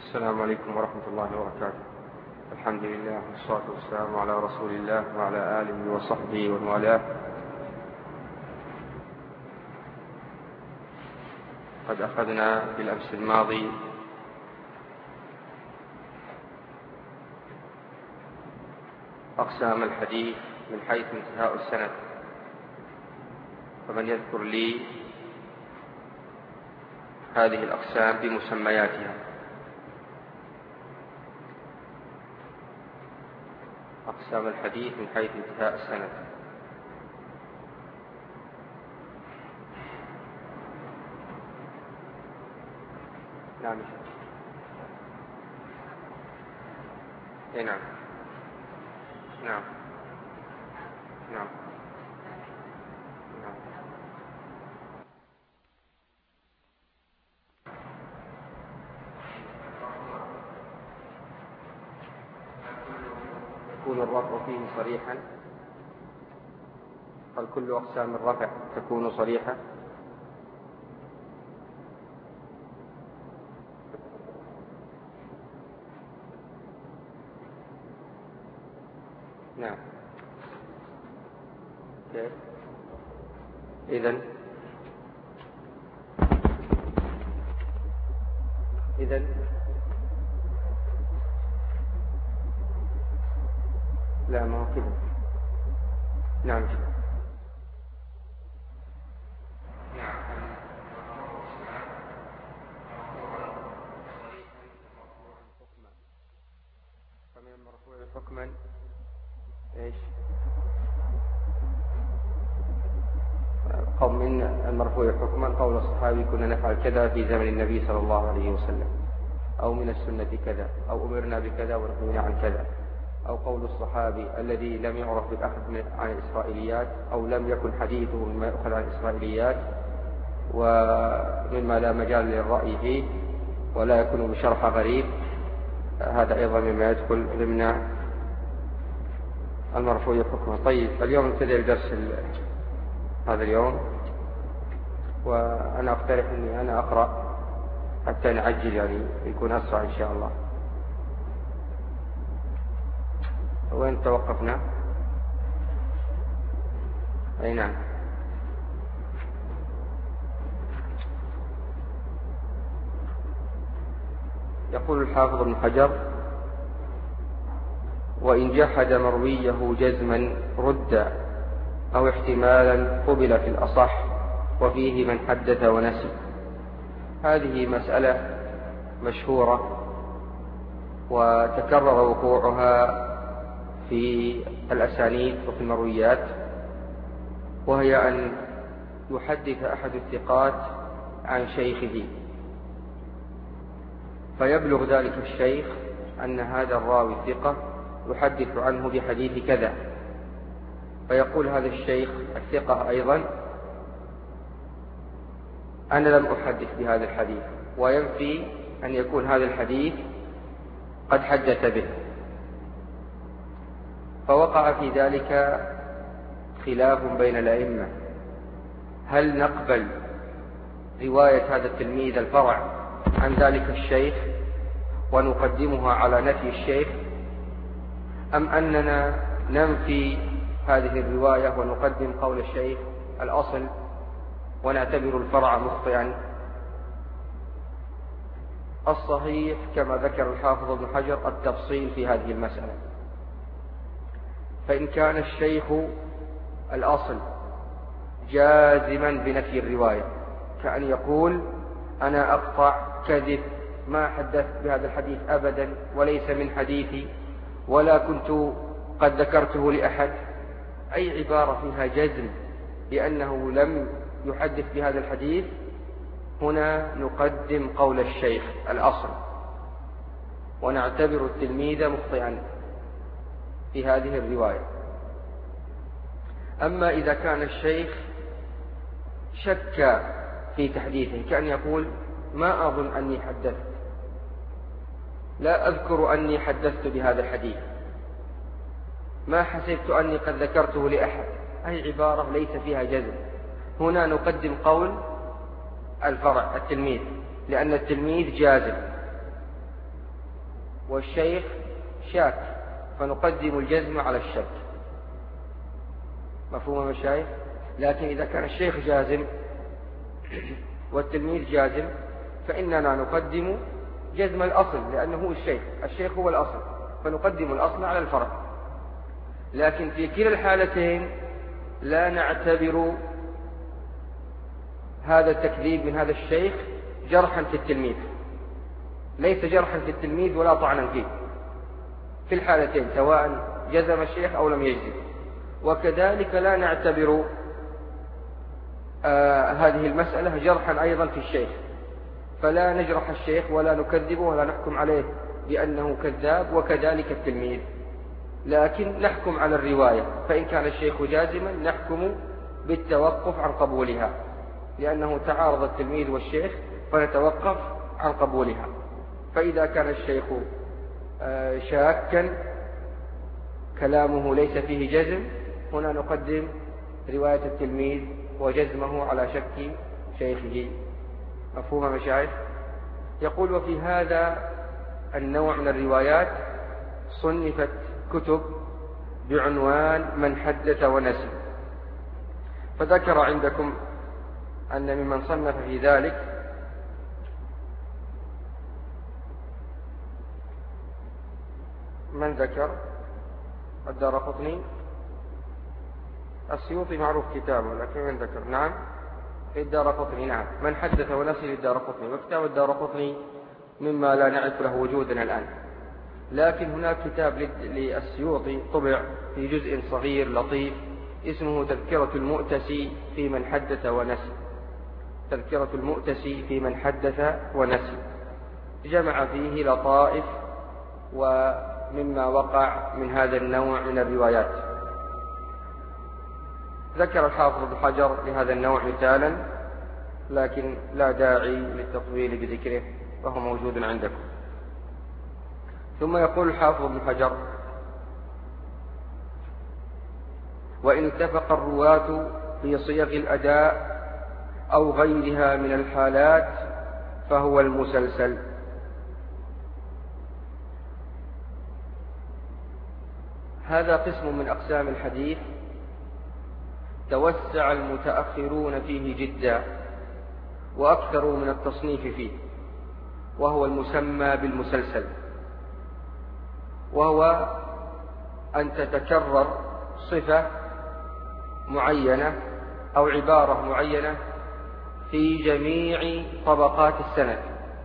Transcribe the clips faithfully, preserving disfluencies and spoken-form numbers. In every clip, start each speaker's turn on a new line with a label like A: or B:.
A: السلام عليكم ورحمة الله وبركاته. الحمد لله والصلاة والسلام على رسول الله وعلى آله وصحبه ومن والاه. قد أخذنا في الأمس الماضي أقسام الحديث من حيث انتهاء السند، فمن يذكر لي هذه الأقسام بمسمياتها؟ أقسام الحديث من حيث انتهاء السند. نعم اي نعم نعم نعم نعم يكون الرفع فيه صريحا؟ هل كل أقسام الرفع تكون صريحة؟ نعم. إذن إذن لا، ما هو كذا. نعم فمن المرفوع حكما ايش؟ قول من المرفوع حكما قول الصحابي كنا نفعل كذا في زمن النبي صلى الله عليه وسلم، أو من السنة كذا، أو أمرنا بكذا ونهينا عن كذا، أو قول الصحابي الذي لم يعرف بالأخذ عن الإسرائيليات، أو لم يكن حديثه مما يؤخذ عن الإسرائيليات ومما لا مجال للرأي فيه ولا يكون بشرح غريب، هذا أيضا مما يدخل ضمن المرفوع حكما. طيب، اليوم نبتدئ الدرس هذا اليوم، وأنا أقترح أني أنا أقرأ حتى نعجل، يعني يكون أسرع إن شاء الله. وين توقفنا؟ أي نعم. يقول الحافظ ابن حجر: وإن جحد مرويه جزما رد، أو احتمالا قبل في الأصح، وفيه من حدث ونسي. هذه مسألة مشهورة وتكرر وقوعها في الأسانيد وفي المرويات، وهي أن يحدث أحد الثقات عن شيخه، فيبلغ ذلك الشيخ أن هذا الراوي الثقة يحدث عنه بحديث كذا، فيقول هذا الشيخ الثقة أيضا: أنا لم أحدث بهذا الحديث، وينفي أن يكون هذا الحديث قد حدث به. فوقع في ذلك خلاف بين الأئمة: هل نقبل رواية هذا التلميذ الفرع عن ذلك الشيخ ونقدمها على نفي الشيخ، أم أننا ننفي هذه الرواية ونقدم قول الشيخ الأصل ونعتبر الفرع مخطئا؟ الصحيح كما ذكر الحافظ ابن حجر التفصيل في هذه المسألة. فإن كان الشيخ الأصل جازما بنفي الرواية، كأن يقول: أنا أقطع كذب، ما حدثت بهذا الحديث أبدا، وليس من حديثي، ولا كنت قد ذكرته لأحد، أي عبارة فيها جزم بأنه لم يحدث بهذا الحديث، هنا نقدم قول الشيخ الأصل ونعتبر التلميذ مخطئا في هذه الرواية. أما إذا كان الشيخ شك في تحديثه، كأن يقول: ما أظن أني حدثت، لا أذكر أني حدثت بهذا الحديث، ما حسبت أني قد ذكرته لأحد، أي عبارة ليس فيها جزم، هنا نقدم قول الفرع التلميذ، لأن التلميذ جازم. والشيخ شاك فنقدم الجزم على الشك. مفهوم يا مشايخ؟ لكن إذا كان الشيخ جازم والتلميذ جازم فإننا نقدم جزم الأصل، لأنه هو الشيخ، الشيخ هو الأصل، فنقدم الأصل على الفرع. لكن في كلا الحالتين لا نعتبر هذا التكذيب من هذا الشيخ جرحا في التلميذ، ليس جرحا في التلميذ ولا طعنا فيه في الحالتين، سواء جزم الشيخ أو لم يجزم. وكذلك لا نعتبر آه هذه المسألة جرحا أيضا في الشيخ، فلا نجرح الشيخ ولا نكذبه ولا نحكم عليه بأنه كذاب، وكذلك التلميذ، لكن نحكم على الرواية. فإن كان الشيخ جازما نحكم بالتوقف عن قبولها، لأنه تعارض التلميذ والشيخ فنتوقف عن قبولها. فإذا كان الشيخ شاكا كلامه ليس فيه جزم، هنا نقدم رواية التلميذ وجزمه على شك شيخه. مفهوم مشايخ؟ يقول: وفي هذا النوع من الروايات صنفت كتب بعنوان من حدث ونسي. فذكر عندكم أن ممن صنف في ذلك من ذكر؟ الدارقطني، السيوطي معروف كتابه، لكن من ذكر؟ نعم، الدارقطني. نعم، من حدث ونسي للدارقطني، وكتاب الدارقطني مما لا نعرف له وجودا الآن. لكن هناك كتاب للسيوطي طبع في جزء صغير لطيف اسمه تذكرة المؤتسي في من حدث ونسي. تذكرة المؤتسي في من حدث ونسي، جمع فيه لطائف ومما وقع من هذا النوع من الروايات. ذكر الحافظ ابن حجر لهذا النوع مثالا، لكن لا داعي للتطويل بذكره وهو موجود عندكم. ثم يقول الحافظ ابن حجر: وإن اتفق الرواة في صيغ الأداء أو غيرها من الحالات فهو المسلسل. هذا قسم من أقسام الحديث توسع المتأخرون فيه جدا وأكثروا من التصنيف فيه، وهو المسمى بالمسلسل، وهو أن تتكرر صفة معينة أو عبارة معينة في جميع طبقات السند.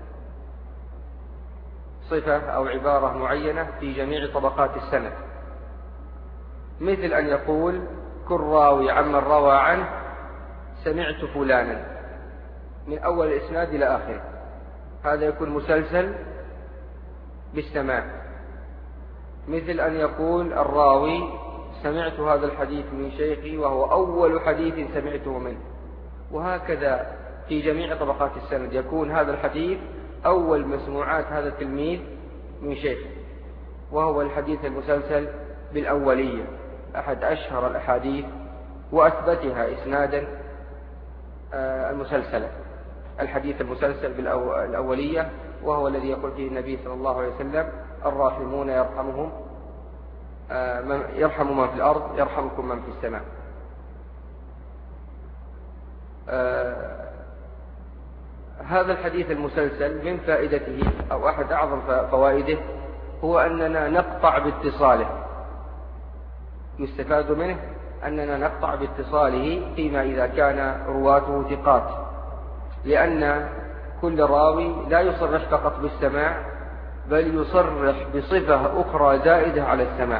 A: صفة أو عبارة معينة في جميع طبقات السند، مثل أن يقول كل راوي عمن روى عنه سمعت فلانا من أول الإسناد إلى آخره، هذا يكون مسلسل بالسماع. مثل أن يقول الراوي سمعت هذا الحديث من شيخي وهو أول حديث سمعته منه، وهكذا في جميع طبقات السند يكون هذا الحديث أول مسموعات هذا التلميذ من شيخه، وهو الحديث المسلسل بالأولية، أحد أشهر الأحاديث وأثبتها إسنادا المسلسلة، الحديث المسلسل بالأولية، وهو الذي يقول فيه النبي صلى الله عليه وسلم: الراحمون يرحمهم يرحم من في الأرض يرحمكم من في السماء. هذا الحديث المسلسل من فائدته أو أحد أعظم فوائده هو أننا نقطع باتصاله، يستفاد منه أننا نقطع باتصاله فيما إذا كان رواته ثقات، لأن كل راوي لا يصرح فقط بالسماع بل يصرح بصفة أخرى زائدة على السماع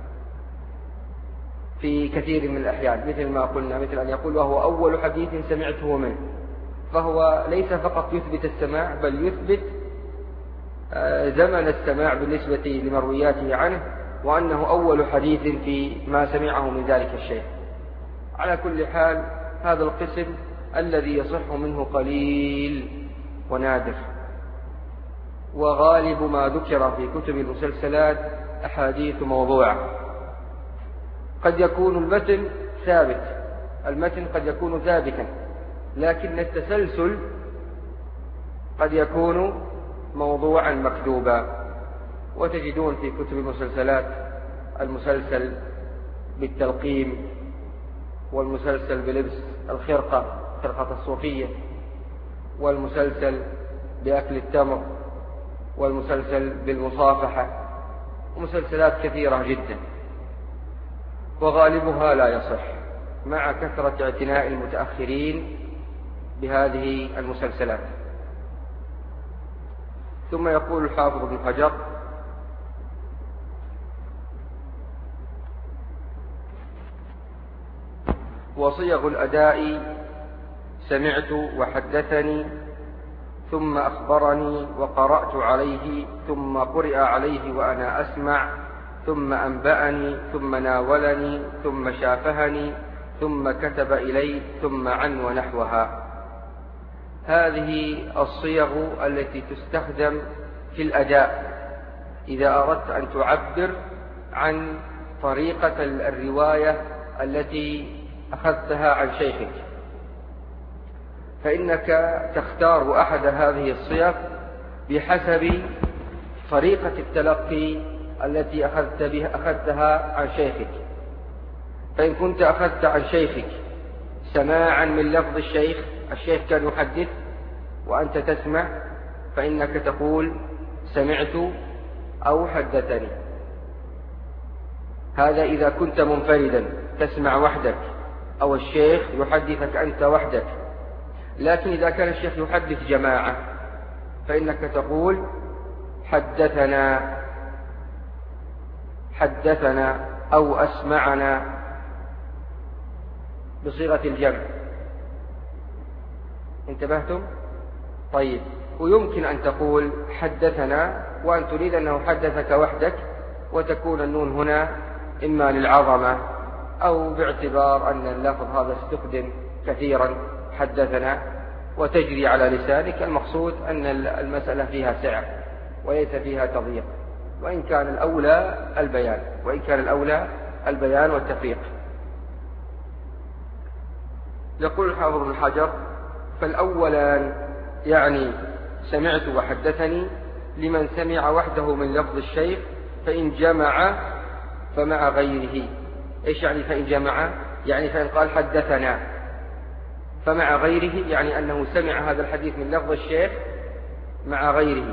A: في كثير من الأحيان، مثل ما قلنا، مثل أن يقول وهو أول حديث سمعته منه، فهو ليس فقط يثبت السماع بل يثبت زمن السماع بالنسبة لمروياته عنه، وأنه أول حديث في ما سمعه من ذلك الشيء. على كل حال هذا القسم الذي يصح منه قليل ونادر، وغالب ما ذكر في كتب المسلسلات أحاديث موضوعة. قد يكون المتن ثابت، المتن قد يكون ثابتا، لكن التسلسل قد يكون موضوعا مكذوبا، وتجدون في كتب المسلسلات المسلسل بالتلقيم، والمسلسل بلبس الخرقة خرقة الصوفية، والمسلسل بأكل التمر، والمسلسل بالمصافحة، ومسلسلات كثيرة جدا، وغالبها لا يصح مع كثرة اعتناء المتأخرين بهذه المسلسلات. ثم يقول الحافظ ابن حجر: وصيغ الأداء سمعت وحدثني ثم أخبرني وقرأت عليه ثم قرئ عليه وأنا أسمع ثم أنبأني ثم ناولني ثم شافهني ثم كتب إلي ثم عن ونحوها. هذه الصيغ التي تستخدم في الأداء إذا أردت أن تعبر عن طريقة الرواية التي أخذتها عن شيخك، فإنك تختار أحد هذه الصيغ بحسب طريقة التلقي التي أخذت بها أخذتها عن شيخك. فإن كنت أخذت عن شيخك سماعا من لفظ الشيخ، الشيخ كان يحدث وأنت تسمع، فإنك تقول سمعت أو حدثني. هذا إذا كنت منفردا تسمع وحدك، أو الشيخ يحدثك أنت وحدك. لكن إذا كان الشيخ يحدث جماعة فإنك تقول حدثنا حدثنا أو أسمعنا بصيغة الجمع. انتبهتم؟ طيب، ويمكن أن تقول حدثنا وأن تريد أنه حدثك وحدك، وتكون النون هنا إما للعظمة أو باعتبار أن اللفظ هذا استخدم كثيرا حدثنا وتجري على لسانك. المقصود أن المسألة فيها سعة وليس فيها تضييق، وإن كان الأولى البيان وإن كان الأولى البيان والتفريق. يقول الحافظ ابن حجر: فالأولان يعني سمعت وحدثني لمن سمع وحده من لفظ الشيخ، فإن جمع فمع غيره. إيش يعني فإن جمع؟ يعني فإن قال حدثنا فمع غيره، يعني أنه سمع هذا الحديث من لفظ الشيخ مع غيره.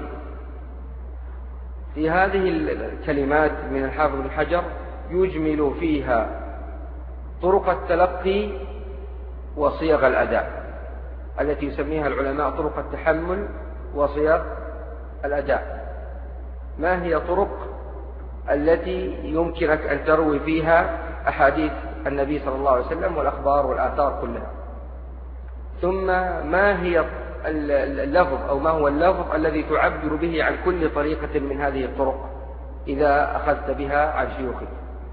A: في هذه الكلمات من الحافظ ابن حجر يجمل فيها طرق التلقي وصيغ الأداء التي يسميها العلماء طرق التحمل وصيغ الأداء. ما هي طرق التي يمكنك أن تروي فيها أحاديث النبي صلى الله عليه وسلم والأخبار والآثار كلها؟ ثم ما هي اللفظ أو ما هو اللفظ الذي تعبر به عن كل طريقة من هذه الطرق إذا أخذت بها عن شيوخك؟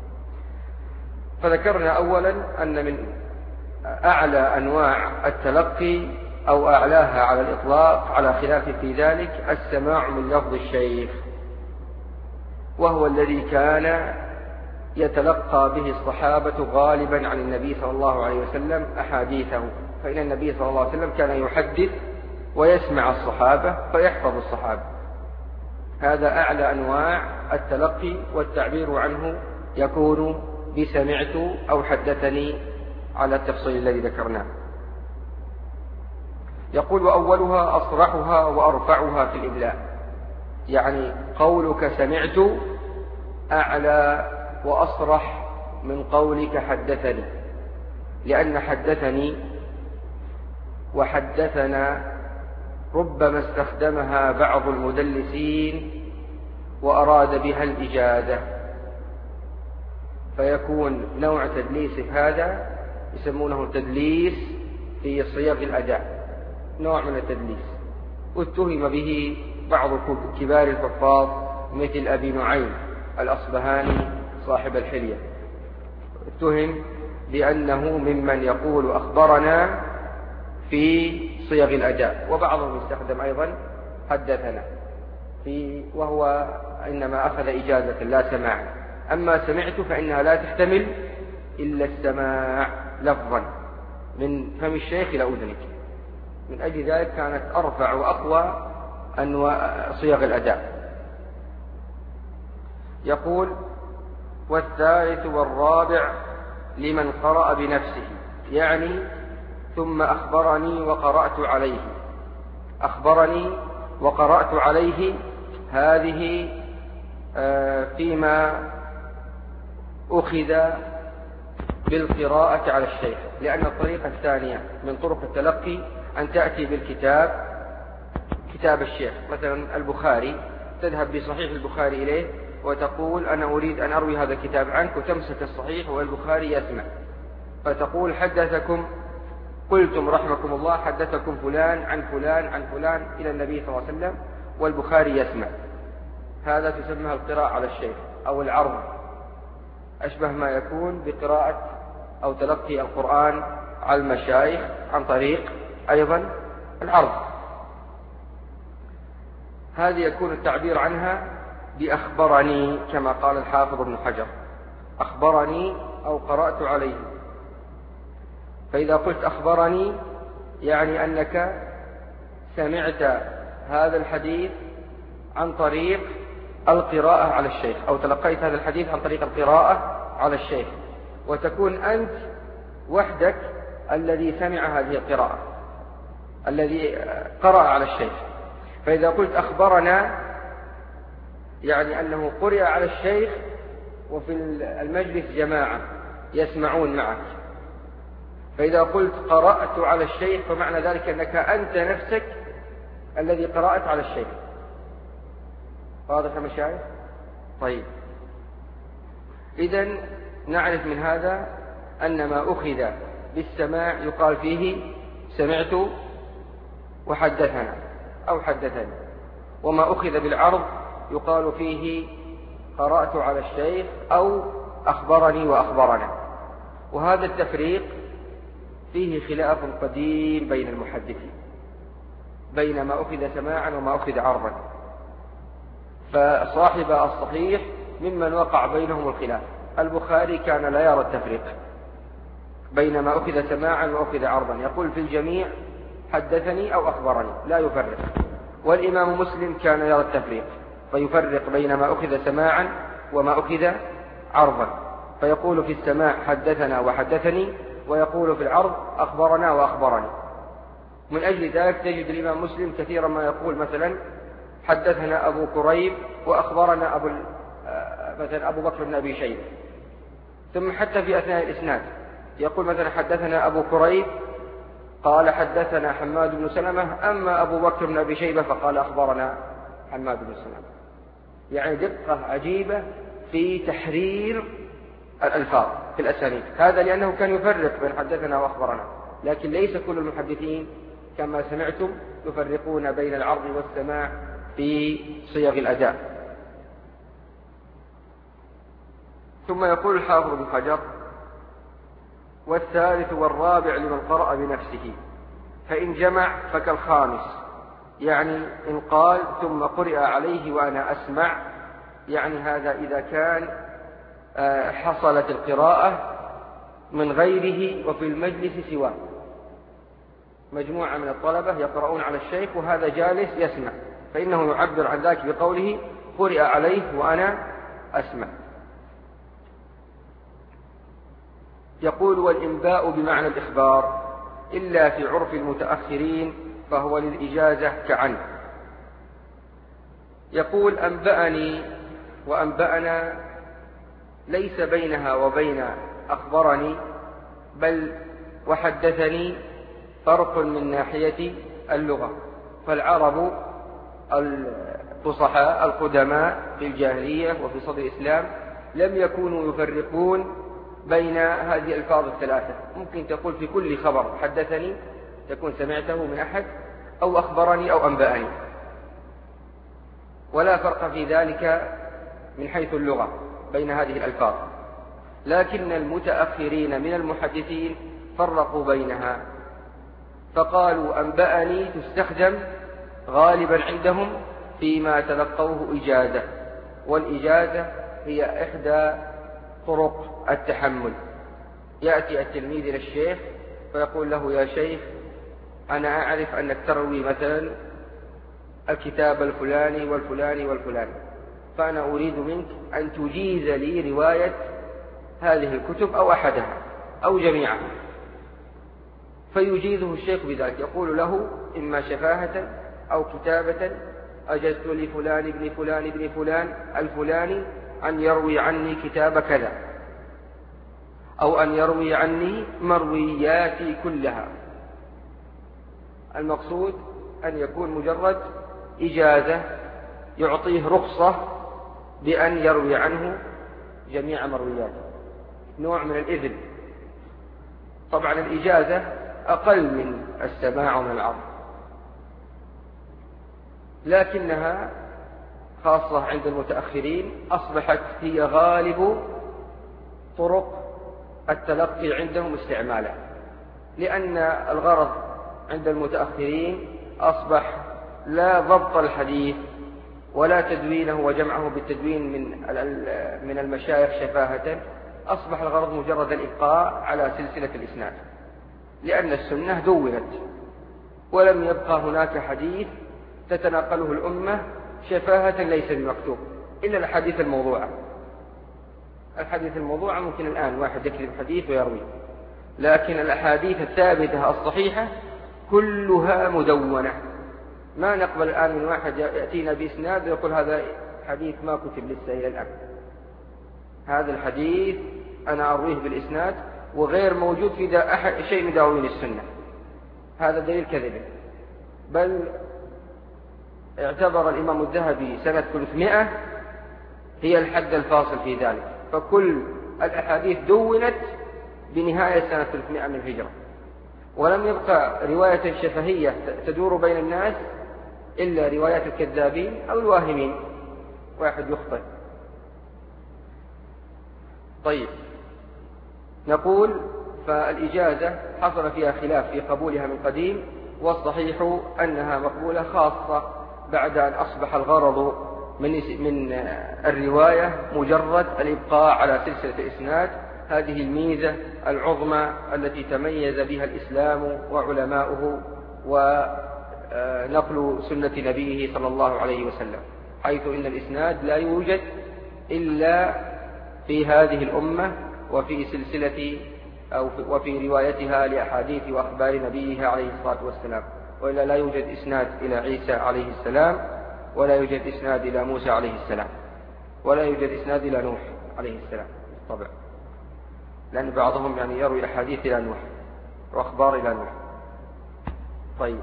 A: فذكرنا أولا أن من أعلى أنواع التلقي أو أعلاها على الإطلاق على خلاف في ذلك السماع من لفظ الشيخ، وهو الذي كان يتلقى به الصحابة غالبا عن النبي صلى الله عليه وسلم أحاديثه. فإن النبي صلى الله عليه وسلم كان يحدث ويسمع الصحابة فيحفظ الصحابة. هذا أعلى أنواع التلقي، والتعبير عنه يكون بسمعت أو حدثني على التفصيل الذي ذكرناه. يقول: وأولها أصرحها وأرفعها في الإملاء، يعني قولك سمعت أعلى وأصرح من قولك حدثني، لأن حدثني وحدثنا ربما استخدمها بعض المدلسين وأراد بها الإجازة، فيكون نوع تدليس هذا يسمونه تدليس في صيغ الأداء، نوع من التدليس، واتهم به بعض كبار الحفاظ مثل أبي نعيم الأصبهاني صاحب الحلية، اتهم بأنه ممن يقول أخبرنا في صيغ الأداء، وبعضهم يستخدم أيضا حدثنا في وهو إنما أخذ إجازة لا سماع. أما سمعت فإنها لا تحتمل إلا السماع لفظا من فم الشيخ إلى أذنك، من أجل ذلك كانت أرفع وأقوى أنواع صيغ الأداء. يقول: والثالث والرابع لمن قرأ بنفسه، يعني ثم أخبرني وقرأت عليه. أخبرني وقرأت عليه هذه فيما أخذ بالقراءة على الشيخ، لأن الطريقة الثانية من طرق التلقي أن تأتي بالكتاب، كتاب الشيخ، مثلا البخاري، تذهب بصحيح البخاري إليه وتقول: أنا أريد أن أروي هذا الكتاب عنك، وتمسك الصحيح والبخاري يسمع، فتقول: حدثكم، قلتم رحمكم الله حدثكم فلان عن فلان عن فلان إلى النبي صلى الله عليه وسلم، والبخاري يسمع. هذا تسمى القراءة على الشيخ أو العرض، أشبه ما يكون بقراءة أو تلقي القرآن على المشايخ عن طريق أيضا العرض. هذه يكون التعبير عنها بأخبرني، كما قال الحافظ ابن حجر: أخبرني أو قرأت عليه. فإذا قلت أخبرني يعني أنك سمعت هذا الحديث عن طريق القراءة على الشيخ، أو تلقيت هذا الحديث عن طريق القراءة على الشيخ، وتكون أنت وحدك الذي سمع هذه القراءة، الذي قرأ على الشيخ. فإذا قلت أخبرنا يعني أنه قرأ على الشيخ وفي المجلس جماعة يسمعون معك. فإذا قلت قرأت على الشيخ فمعنى ذلك أنك أنت نفسك الذي قرأت على الشيخ. واضح يا مشايخ؟ طيب، إذن نعرف من هذا أن ما أخذ بالسماع يقال فيه سمعت وحدثنا أو حدثني، وما أخذ بالعرض يقال فيه قرأت على الشيخ أو أخبرني وأخبرنا. وهذا التفريق فيه خلاف قديم بين المحدثين بين ما أخذ سماعا وما أخذ عرضا، فصاحب الصحيح ممن وقع بينهم الخلاف. البخاري كان لا يرى التفريق بين ما أخذ سماعا وأخذ عرضا، يقول في الجميع حدثني أو أخبرني، لا يفرق. والإمام مسلم كان يرى التفريق، فيفرق بين ما أخذ سماعا وما أخذ عرضا، فيقول في السماع حدثنا وحدثني، ويقول في العرض أخبرنا وأخبرني. من أجل ذلك تجد الإمام مسلم كثيرا ما يقول مثلا حدثنا أبو كريب وأخبرنا أبو مثلا أبو بكر بن أبي شيبة، ثم حتى في أثناء الإسناد يقول مثلا حدثنا أبو كريب قال حدثنا حماد بن سلمة، أما أبو بكر بن أبي شيبة فقال أخبرنا حماد بن سلمة. يعني دقة عجيبة في تحرير الألفاظ في الأسانيد، هذا لأنه كان يفرق بين حدثنا وأخبرنا. لكن ليس كل المحدثين كما سمعتم يفرقون بين العرض والسماع في صيغ الأداء. ثم يقول الحافظ ابن حجر: والثالث والرابع لمن قرأ بنفسه، فإن جمع فكالخامس، يعني إن قال ثم قرئ عليه وأنا أسمع، يعني هذا إذا كان حصلت القراءة من غيره وفي المجلس سواه، مجموعة من الطلبة يقرؤون على الشيخ وهذا جالس يسمع، فإنه يعبر عن ذلك بقوله قرئ عليه وأنا أسمع. يقول: والإنباء بمعنى الإخبار إلا في عرف المتأخرين فهو للإجازة كعن. يقول: أنبأني وأنبأنا ليس بينها وبين أخبرني بل وحدثني فرق من ناحية اللغة، فالعرب الفصحاء القدماء في الجاهلية وفي صدر الإسلام لم يكونوا يفرقون بين هذه الألفاظ الثلاثة. ممكن تقول في كل خبر حدثني تكون سمعته من أحد، أو أخبرني أو أنبأني، ولا فرق في ذلك من حيث اللغة بين هذه الألفاظ. لكن المتأخرين من المحدثين فرقوا بينها، فقالوا أنبأني تستخدم غالبا عندهم فيما تلقوه إجازة، والإجازة هي إحدى طرق التحمل. يأتي التلميذ إلى الشيخ فيقول له: يا شيخ أنا أعرف أنك تروي مثلا الكتاب الفلاني والفلاني والفلاني، فأنا أريد منك أن تجيز لي رواية هذه الكتب أو أحدها أو جميعها، فيجيزه الشيخ بذلك، يقول له إما شفاهة أو كتابة: أجزت لفلان ابن فلان ابن فلان الفلاني أن يروي عني كتاب كذا، أو أن يروي عني مروياتي كلها. المقصود أن يكون مجرد إجازة يعطيه رخصة بأن يروي عنه جميع مروياته، نوع من الإذن. طبعا الإجازة أقل من السماع ومن العرض، لكنها خاصة عند المتأخرين أصبحت هي غالب طرق التلقي عندهم استعمالا، لأن الغرض عند المتأخرين أصبح لا ضبط الحديث ولا تدوينه وجمعه بالتدوين من من المشايخ شفاهة، أصبح الغرض مجرد الإبقاء على سلسلة الإسناد، لأن السنة دونت ولم يبقى هناك حديث تتناقله الأمة شفاهة ليس بمكتوب إلا الحديث الموضوعة. الحديث الموضوعة ممكن الآن واحد يكتب حديث ويروي، لكن الأحاديث الثابتة الصحيحة كلها مدونة. ما نقبل الآن من واحد يأتينا بإسناد ويقول هذا حديث ما كتب لسه إلى الآن، هذا الحديث أنا أرويه بالإسناد وغير موجود في أحد شيء من دواوين السنة، هذا دليل كذب. بل اعتبر الإمام الذهبي سنة ثلاثمائة هي الحد الفاصل في ذلك، فكل الأحاديث دونت بنهاية سنة ثلاثمائة من الهجرة، ولم يبقى رواية شفهية تدور بين الناس إلا روايات الكذابين أو الواهمين، واحد يخطئ. طيب، نقول فالإجازة حصل فيها خلاف في قبولها من قديم، والصحيح أنها مقبولة، خاصة بعد أن أصبح الغرض من من الرواية مجرد الإبقاء على سلسلة الإسناد. هذه الميزة العظمى التي تميز بها الإسلام وعلماؤه ونقل سنة نبيه صلى الله عليه وسلم، حيث إن الإسناد لا يوجد إلا في هذه الأمة وفي سلسلة أو وفي روايتها لأحاديث وأخبار نبيها عليه الصلاة والسلام، وإلا لا يوجد إسناد إلى عيسى عليه السلام، ولا يوجد إسناد إلى موسى عليه السلام، ولا يوجد إسناد إلى نوح عليه السلام بالطبع، لأن بعضهم يعني يروي أحاديث إلى نوح وأخبار إلى نوح. طيب،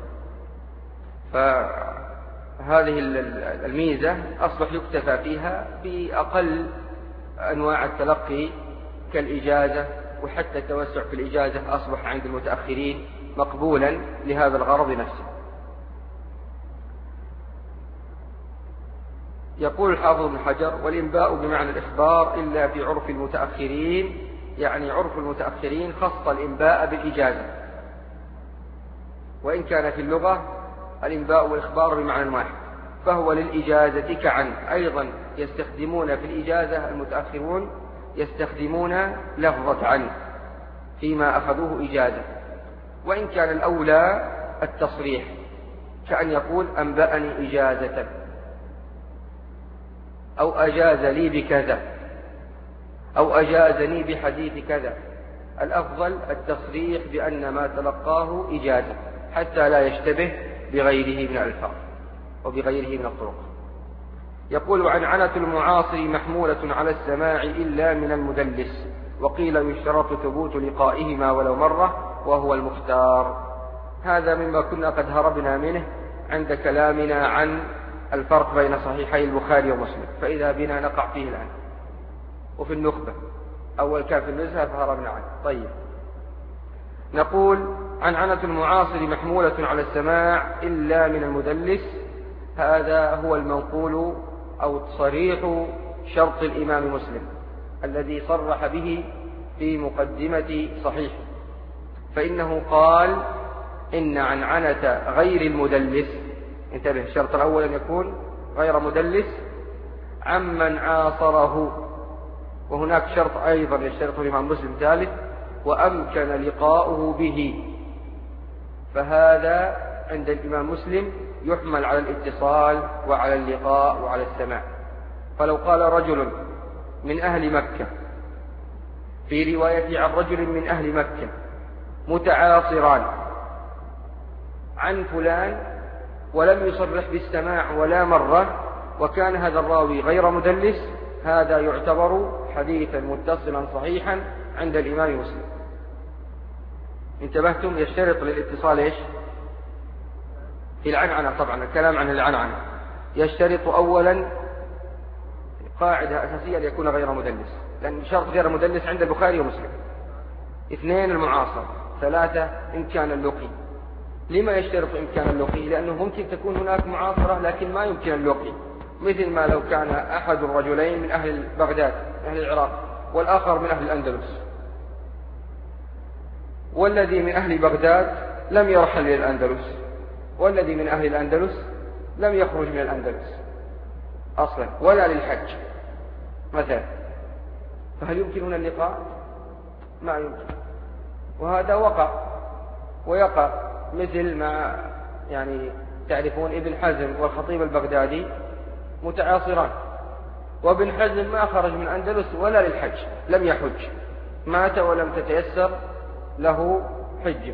A: فهذه الميزة أصبح يكتفى فيها بأقل أنواع التلقي كالإجازة، وحتى التوسع في الإجازة أصبح عند المتأخرين مقبولا لهذا الغرض نفسه. يقول الحافظ ابن حجر: والإنباء بمعنى الإخبار إلا في عرف المتأخرين، يعني عرف المتأخرين خص الإنباء بالإجازة، وإن كان في اللغة الإنباء والإخبار بمعنى واحد، فهو للإجازة كعن. أيضا يستخدمون في الإجازة المتأخرون يستخدمون لفظة عن فيما أخذوه إجازة، وإن كان الأولى التصريح، كأن يقول أنبأني إجازة أو أجاز لي بكذا أو أجازني بحديث كذا. الأفضل التصريح بأن ما تلقاه إجازة حتى لا يشتبه بغيره من الألفاظ وبغيره من الطرق. يقول: وعنعنة المعاصر محمولة على السماع إلا من المدلس، وقيل يشترط ثبوت لقائهما ولو مرة وهو المختار. هذا مما كنا قد هربنا منه عند كلامنا عن الفرق بين صحيحي البخاري ومسلم، فإذا بنا نقع فيه الآن، وفي النخبة أول كان في النزهة فهربنا عنه. طيب، نقول: عنعنة المعاصر محمولة على السماع إلا من المدلس، هذا هو المنقول أو صريح شرط الإمام مسلم الذي صرح به في مقدمة صحيح، فإنه قال: إن عنعنة غير المدلس، انتبه، الشرط الأول أن يكون غير مدلس عمن عاصره، وهناك شرط أيضا يشترطه الإمام مسلم ثالث: وأمكن لقاؤه به. فهذا عند الإمام مسلم يحمل على الاتصال وعلى اللقاء وعلى السماع، فلو قال رجل من أهل مكة في رواية عن رجل من أهل مكة متعاصران عن فلان ولم يصرح بالسماع ولا مرة، وكان هذا الراوي غير مدلس، هذا يعتبر حديثا متصلا صحيحا عند الإمام مسلم. انتبهتم؟ يشترط للاتصال إيش؟ في العنعنة، طبعا الكلام عن العنعنة يشترط أولا قاعدة أساسية ليكون غير مدلس، لأن شرط غير مدلس عند البخاري ومسلم. اثنين المعاصر. ثلاثة إمكان اللقي. لما يشترط إمكان اللقي؟ لأنه ممكن تكون هناك معاصرة لكن ما يمكن اللقي، مثل ما لو كان أحد الرجلين من أهل بغداد أهل العراق والآخر من أهل الأندلس، والذي من أهل بغداد لم يرحل إلى الأندلس، والذي من أهل الأندلس لم يخرج من الأندلس أصلا ولا للحج مثلا، فهل يمكن هنا اللقاء؟ ما يمكن. وهذا وقع ويقع، مثل ما يعني تعرفون ابن حزم والخطيب البغدادي متعاصران، وابن حزم ما خرج من الأندلس ولا للحج، لم يحج، مات ولم تتيسر له حجه،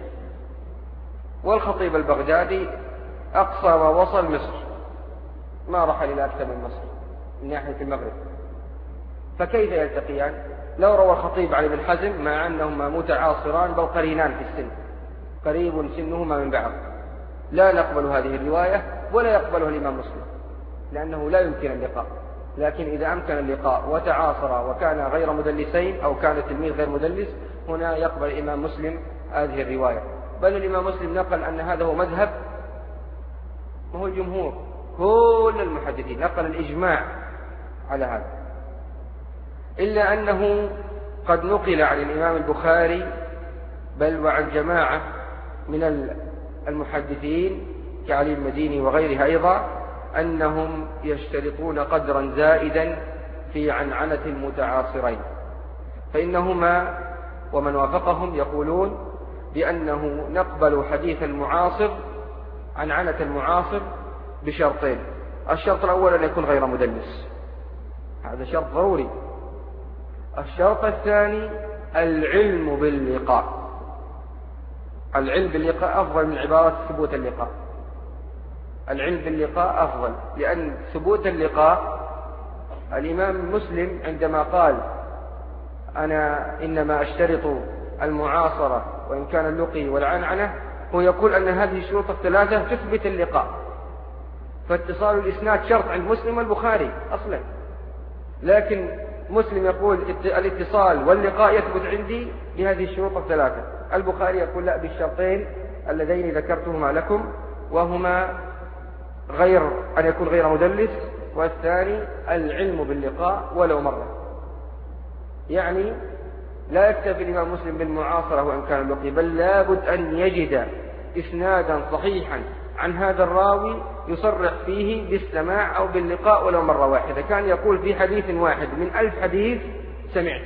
A: والخطيب البغدادي أقصى ما وصل مصر، ما رحل إلى أكثر من مصر من ناحية المغرب، فكيف يلتقيان؟ لو روى الخطيب عن ابن حزم مع أنهما متعاصران بل قرينان في السن، قريب سنهما من بعض، لا نقبل هذه الرواية ولا يقبلها الإمام مسلم، لأنه لا يمكن اللقاء. لكن إذا أمكن اللقاء وتعاصر وكان غير مدلسين أو كان التلميذ غير مدلس، هنا يقبل الإمام مسلم هذه الرواية. بل الإمام مسلم نقل أن هذا هو مذهب، وهو الجمهور كل المحدثين نقل الإجماع على هذا، إلا أنه قد نقل عن الإمام البخاري بل وعن جماعة من المحدثين كعلي المديني وغيرها أيضا أنهم يشترطون قدرا زائدا في عنعنة المتعاصرين، فإنهما ومن وافقهم يقولون بأنه نقبل حديث المعاصر عنعنة المعاصر بشرطين: الشرط الأول أن يكون غير مدلس، هذا شرط ضروري. الشرط الثاني العلم باللقاء، العلم باللقاء أفضل من عبارة ثبوت اللقاء، العلم باللقاء أفضل، لأن ثبوت اللقاء الإمام مسلم عندما قال أنا إنما أشترط المعاصرة وإن كان اللقي والعنعنة، هو يقول أن هذه الشروط الثلاثة تثبت اللقاء، فاتصال الإسناد شرط عند مسلم والبخاري أصلا، لكن مسلم يقول الاتصال واللقاء يثبت عندي بهذه الشروط الثلاثة، البخاري يقول لا بالشرطين اللذين ذكرتهما لكم، وهما غير أن يكون غير مدلس، والثاني العلم باللقاء ولو مرة. يعني لا يكتفي الإمام مسلم بالمعاصرة وإن كان اللقي، بل لابد أن يجد إسنادا صحيحا عن هذا الراوي يصرح فيه بالسماع أو باللقاء ولو مرة واحدة. كان يقول في حديث واحد من ألف حديث سمعت.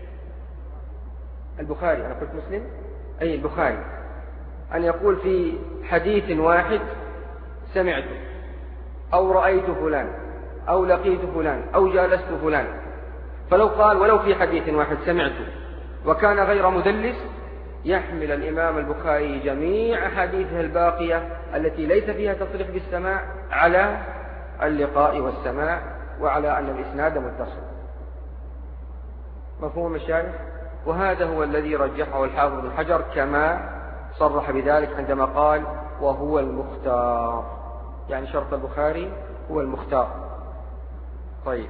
A: البخاري، أنا قلت مسلم أي البخاري، أن يقول في حديث واحد سمعت أو رأيت فلان أو لقيت فلان أو جالست فلان، فلو قال ولو في حديث واحد سمعت وكان غير مدلس، يحمل الإمام البخاري جميع حديثه الباقية التي ليس فيها تصريح بالسماع على اللقاء والسماع وعلى أن الإسناد متصل. مفهوم الشارح؟ وهذا هو الذي رجحه الحافظ بن حجر كما صرح بذلك عندما قال وهو المختار، يعني شرط البخاري هو المختار. طيب،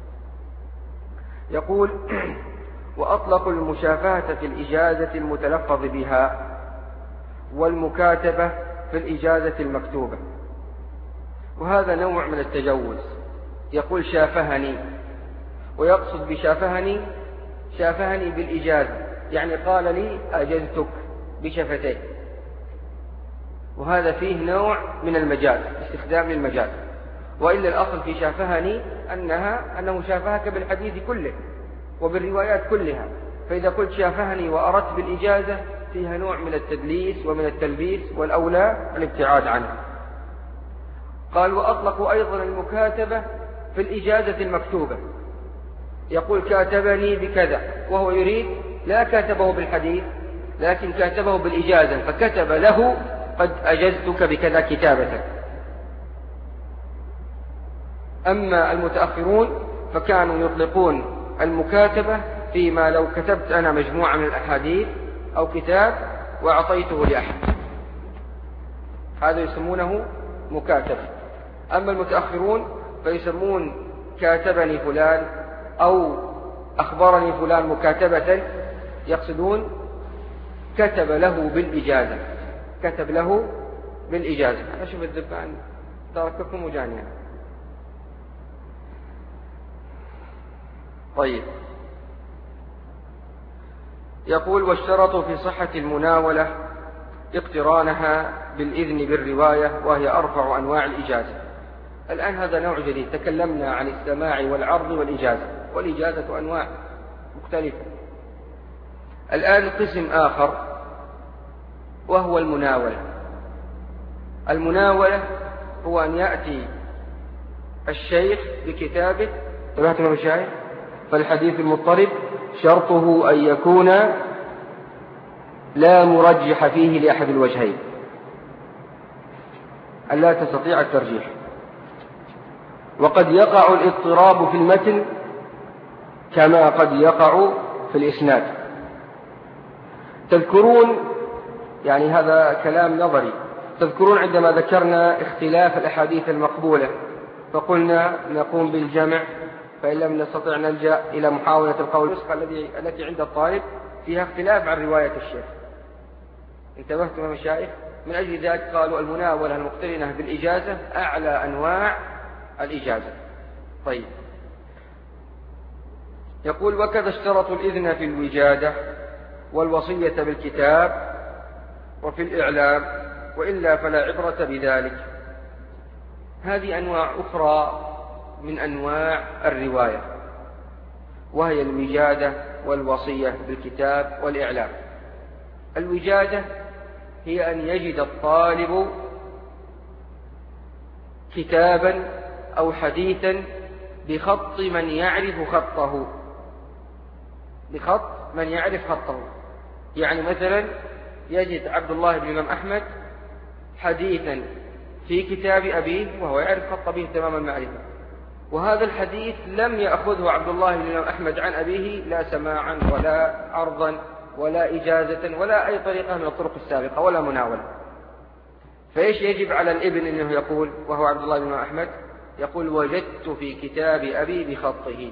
A: يقول وأطلقوا المشافهة في الإجازة المتلفظ بها والمكاتبة في الإجازة المكتوبة، وهذا نوع من التجوز. يقول شافهني، ويقصد بشافهني شافهني بالإجازة، يعني قال لي أجزتك بشفتيه، وهذا فيه نوع من المجاز، استخدام للمجاز، وإلا الأصل في شافهني أنها أنه شافهك بالحديث كله وبالروايات كلها، فإذا قلت شافهني وأردت بالإجازة فيها نوع من التدليس ومن التلبيس، والأولى الابتعاد عنه. قال وأطلقوا أيضا المكاتبة في الإجازة المكتوبة يقول كاتبني بكذا، وهو يريد لا كاتبه بالحديث لكن كاتبه بالإجازة، فكتب له قد أجزتك بكذا كتابة. أما المتأخرون فكانوا يطلقون المكاتبة فيما لو كتبت أنا مجموعة من الأحاديث أو كتاب وأعطيته لأحد، هذا يسمونه مكاتبة. أما المتأخرون فيسمون كاتبني فلان أو أخبرني فلان مكاتبة، يقصدون كتب له بالإجازة، كتب له بالإجازة. أشوف الذبان ترككم وجانيا. طيب، يقول واشترطوا في صحة المناولة اقترانها بالإذن بالرواية وهي أرفع أنواع الإجازة. الآن هذا نوع جديد، تكلمنا عن السماع والعرض والإجازة، والإجازة أنواع مختلفة. الآن قسم آخر وهو المناولة. المناولة هو أن يأتي الشيخ بكتابه، تبعتم المشايخ، فالحديث المضطرب شرطه أن يكون لا مرجح فيه لأحد الوجهين، أن لا تستطيع الترجيح. وقد يقع الاضطراب في المتن كما قد يقع في الإسناد. تذكرون، يعني هذا كلام نظري، تذكرون عندما ذكرنا اختلاف الأحاديث المقبولة فقلنا نقوم بالجمع، فإن لم نستطع نلجأ إلى محاولة القول النسخة التي عند الطالب فيها اختلاف عن رواية الشيخ. انتبهتم يا مشايخ؟ من أجل ذلك قالوا المناولة المقترنة بالإجازة أعلى أنواع الإجازة. طيب، يقول وكذا اشترطوا الإذن في الوجادة والوصية بالكتاب وفي الإعلام، وإلا فلا عبرة بذلك. هذه أنواع أخرى من أنواع الرواية، وهي الوجادة والوصية بالكتاب والإعلام. الوجادة هي أن يجد الطالب كتابا أو حديثا بخط من يعرف خطه، بخط من يعرف خطه. يعني مثلا يجد عبد الله بن الإمام أحمد حديثا في كتاب أبيه وهو يعرف خط أبيه تمام المعرفة، وهذا الحديث لم يأخذه عبد الله بن الإمام أحمد عن أبيه لا سماعا ولا عرضا ولا إجازة ولا أي طريقة من الطرق السابقة ولا مناولة. فإيش يجب على الابن أنه يقول وهو عبد الله بن الإمام أحمد؟ يقول وجدت في كتاب أبي بخطه،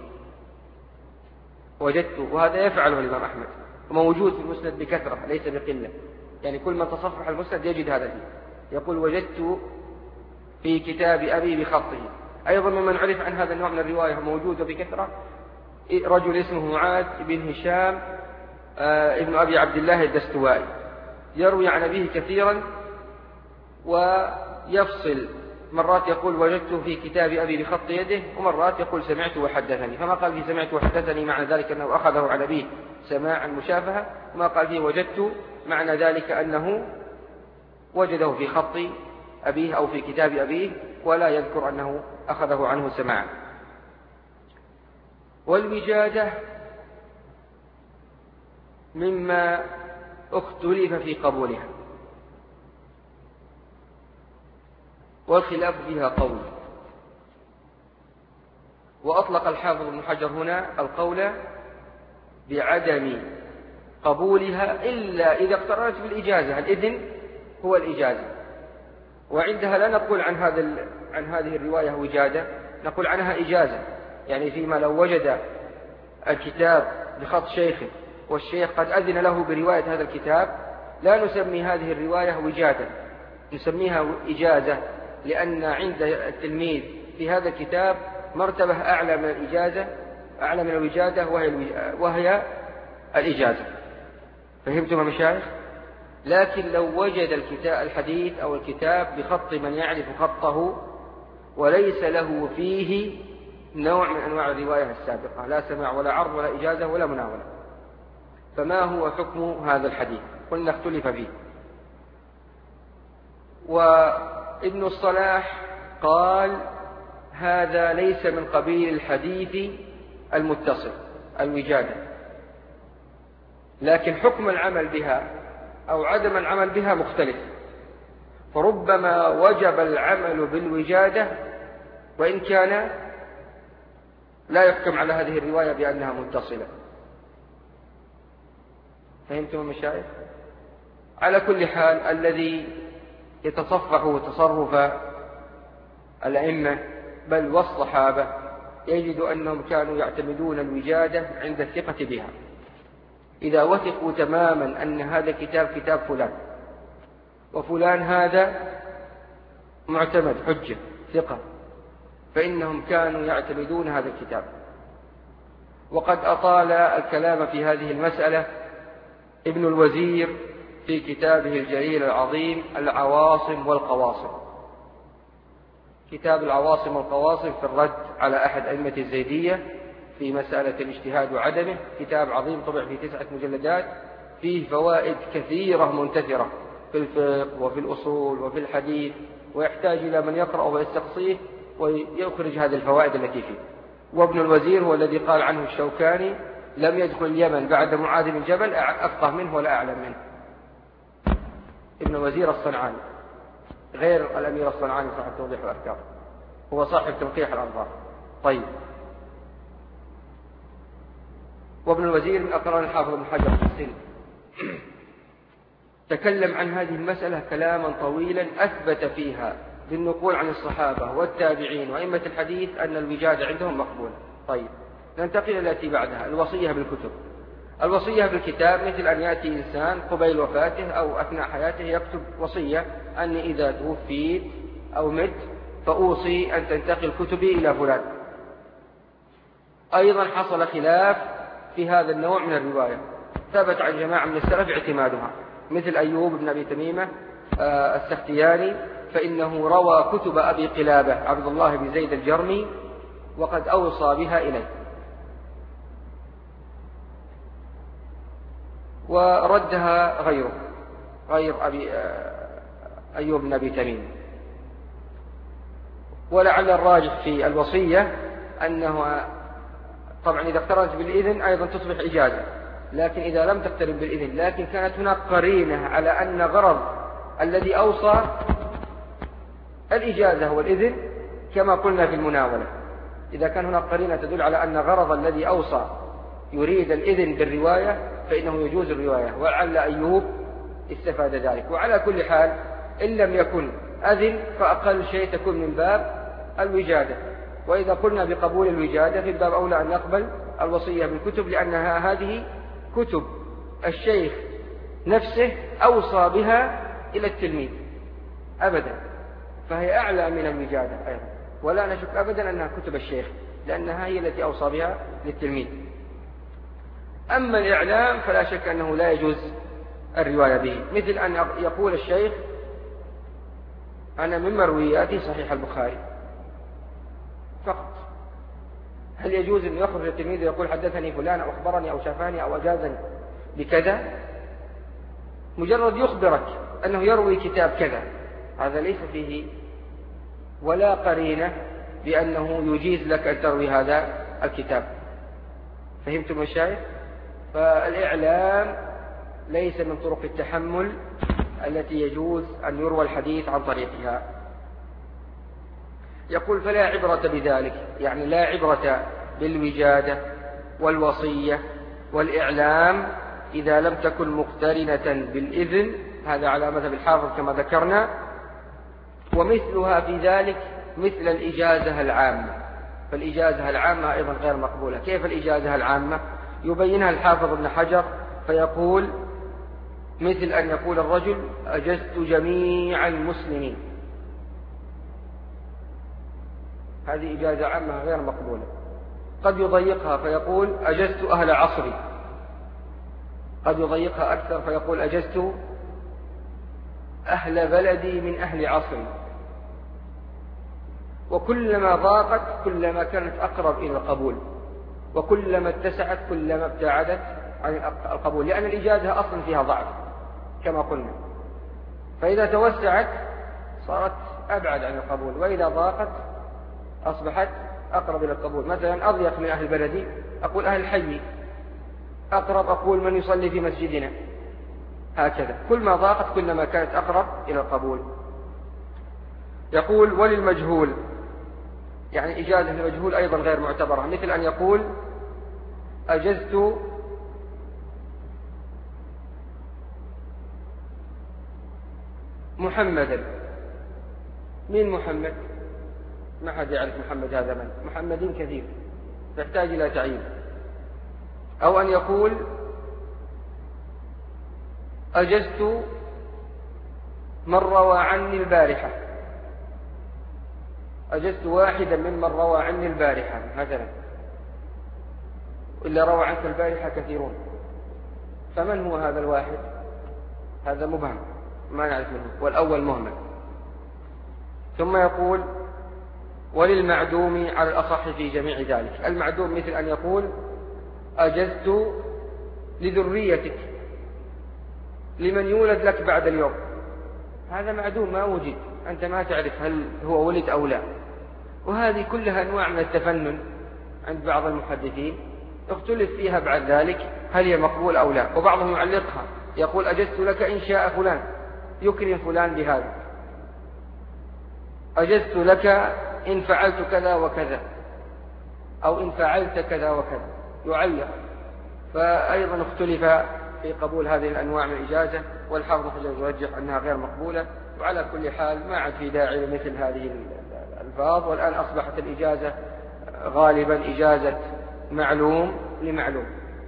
A: وجدت، وهذا يفعله الإمام أحمد وموجود في المسند بكثرة ليس بقلة، يعني كل من تصفح المسند يجد هذا فيه. يقول وجدت في كتاب أبي بخطه. أيضا ممن عرف عن هذا النوع من الرواية موجود بكثرة رجل اسمه معاذ بن هشام آه ابن أبي عبد الله الدستوائي، يروي عن أبيه كثيرا ويفصل، مرات يقول وجدت في كتاب أبي بخط يده، ومرات يقول سمعت وحدثني. فما قال فيه سمعت وحدثني معنى ذلك أنه أخذه عن أبيه سماعا مشافهة، وما قال فيه وجدت معنى ذلك أنه وجده في خط أبيه أو في كتاب أبيه، ولا يذكر أنه أخذه عنه سماعا. والوجادة مما اختلف في قبولها، والخلاف فيها قول. وأطلق الحافظ ابن حجر هنا القول بعدم قبولها إلا إذا اقترنت بالإجازة. الإذن هو الإجازة، وعندها لا نقول عن هذا عن هذه الرواية وجادة، نقول عنها إجازة. يعني فيما لو وجد الكتاب بخط شيخه والشيخ قد أذن له برواية هذا الكتاب لا نسمي هذه الرواية وجادة، نسميها إجازة، لأن عند التلميذ في هذا الكتاب مرتبة أعلى من الإجازة، أعلى من الوجادة، وهي, وهي الإجازة. فهمتم يا مشايخ؟ لكن لو وجد الكتاب الحديث أو الكتاب بخط من يعرف خطه وليس له فيه نوع من أنواع الرواية السابقة، لا سماع ولا عرض ولا إجازة ولا مناولة، فما هو حكم هذا الحديث؟ قلنا اختلف فيه. وابن الصلاح قال هذا ليس من قبيل الحديث المتصل الوجادة، لكن حكم العمل بها أو عدم العمل بها مختلف، فربما وجب العمل بالوجادة وإن كان لا يحكم على هذه الرواية بأنها متصلة. فهمتم المشايخ؟ على كل حال الذي يتصفح تصرف الأئمة بل والصحابة يجد أنهم كانوا يعتمدون الوجادة عند الثقة بها. إذا وثقوا تماما أن هذا كتاب كتاب فلان وفلان هذا معتمد حجة ثقة، فإنهم كانوا يعتمدون هذا الكتاب. وقد أطال الكلام في هذه المسألة ابن الوزير في كتابه الجليل العظيم العواصم والقواصم. كتاب العواصم والقواصم في الرد على أحد أئمة الزيدية في مسألة الاجتهاد وعدمه، كتاب عظيم طبع في تسعة مجلدات، فيه فوائد كثيرة منتثرة في الفقه وفي الأصول وفي الحديث، ويحتاج إلى من يقرأ ويستقصيه ويخرج هذه الفوائد التي فيه. وابن الوزير هو الذي قال عنه الشوكاني: لم يدخل اليمن بعد معاذ بن جبل أفقه منه ولا أعلم منه. ابن الوزير الصنعاني غير الأمير الصنعاني صاحب توضيح الأفكار، هو صاحب تنقيح الأنظار. طيب، وابن الوزير من أقران الحافظ بن حجر في السن تكلم عن هذه المسألة كلاما طويلا أثبت فيها بالنقول عن الصحابة والتابعين وأئمة الحديث أن الوجادة عندهم مقبول. طيب، ننتقل التي بعدها، الوصية بالكتب. الوصية بالكتاب مثل أن يأتي إنسان قبيل وفاته أو أثناء حياته يكتب وصية أني إذا توفيت أو مت فأوصي أن تنتقل كتبي إلى فلان. أيضا حصل خلاف في هذا النوع من الرواية، ثبت عن جماعة من السلف اعتمادها، مثل أيوب بن أبي تميمة السختياني، فإنه روى كتب أبي قلابة عبد الله بن زيد الجرمي وقد أوصى بها إليه. وردها غيره غير أبي أيوب بن أبي تميم. ولعل الراجح في الوصية أنه طبعا إذا اقترنت بالإذن أيضا تصبح إجازة، لكن إذا لم تقترن بالإذن لكن كانت هناك قرينة على أن غرض الذي أوصى الإجازة والإذن كما قلنا في المناولة، إذا كان هناك قرينة تدل على أن غرض الذي أوصى يريد الإذن بالرواية فإنه يجوز الرواية، ولعل أيوب استفاد ذلك. وعلى كل حال إن لم يكن أذن فأقل شيء تكون من باب الوجادة، وإذا قلنا بقبول الوجادة في الباب أولى أن نقبل الوصية بالكتب، لأنها هذه كتب الشيخ نفسه أوصى بها إلى التلميذ أبدا، فهي أعلى من الوجادة أيضا، ولا نشك أبدا أنها كتب الشيخ لأنها هي التي أوصى بها للتلميذ. أما الإعلام فلا شك أنه لا يجوز الرواية به، مثل أن يقول الشيخ أنا من مروياتي صحيح البخاري فقط. هل يجوز أن يخرج التلميذ ويقول حدثني فلان أو أخبرني أو شافاني أو أجازني بكذا؟ مجرد يخبرك أنه يروي كتاب كذا، هذا ليس فيه ولا قرينة بأنه يجيز لك أن تروي هذا الكتاب. فهمتم الشيء؟ فالإعلام ليس من طرق التحمل التي يجوز أن يروى الحديث عن طريقها. يقول فلا عبرة بذلك، يعني لا عبرة بالوجادة والوصية والإعلام إذا لم تكن مقترنة بالإذن، هذا على مذهب الحافظ كما ذكرنا. ومثلها في ذلك مثل الإجازة العامة، فالإجازة العامة أيضا غير مقبولة. كيف الإجازة العامة؟ يبينها الحافظ ابن حجر فيقول مثل أن يقول الرجل أجزت جميع المسلمين، هذه إجازة عامة غير مقبولة. قد يضيقها فيقول أجزت أهل عصري، قد يضيقها أكثر فيقول أجزت أهل بلدي من أهل عصري. وكلما ضاقت كلما كانت أقرب إلى القبول، وكلما اتسعت كلما ابتعدت عن القبول، لأن الإجازة أصلا فيها ضعف كما قلنا، فإذا توسعت صارت أبعد عن القبول، وإذا ضاقت أصبحت أقرب إلى القبول. مثلا أضيق من أهل بلدي أقول أهل الحي، أقرب أقول من يصلي في مسجدنا، هكذا كل ما ضاقت كلما كانت أقرب إلى القبول. يقول وللمجهول، يعني إجازة المجهول أيضا غير معتبرة، مثل أن يقول أجزت محمدا. مين محمد؟ ما حد يعرف محمد هذا من؟ محمدين كثير تحتاج إلى تعيين. أو أن يقول أجزت من روى عني البارحة، أجزت واحدا ممن روى عني البارحة مثلا، إلا روى عنك البارحة كثيرون، فمن هو هذا الواحد؟ هذا مبهم ما نعرف منه، والأول مهمل. ثم يقول وللمعدوم على الأصح في جميع ذلك. المعدوم مثل أن يقول أجزت لذريتك، لمن يولد لك بعد اليوم، هذا معدوم ما وجد، أنت ما تعرف هل هو ولد أو لا. وهذه كلها أنواع من التفنن عند بعض المحدثين، اختلف فيها بعد ذلك هل هي مقبول أو لا. وبعضهم يعلقها يقول أجزت لك إن شاء فلان، يكرم فلان بهذا، أجزت لك إن فعلت كذا وكذا، أو إن فعلت كذا وكذا، يعلق. فأيضا اختلف في قبول هذه الأنواع من الإجازة، والحافظ حجر يرجح أنها غير مقبولة. وعلى كل حال ما عاد في داعي لمثل هذه الألفاظ. والآن أصبحت الإجازة غالبا إجازة معلوم لمعلوم.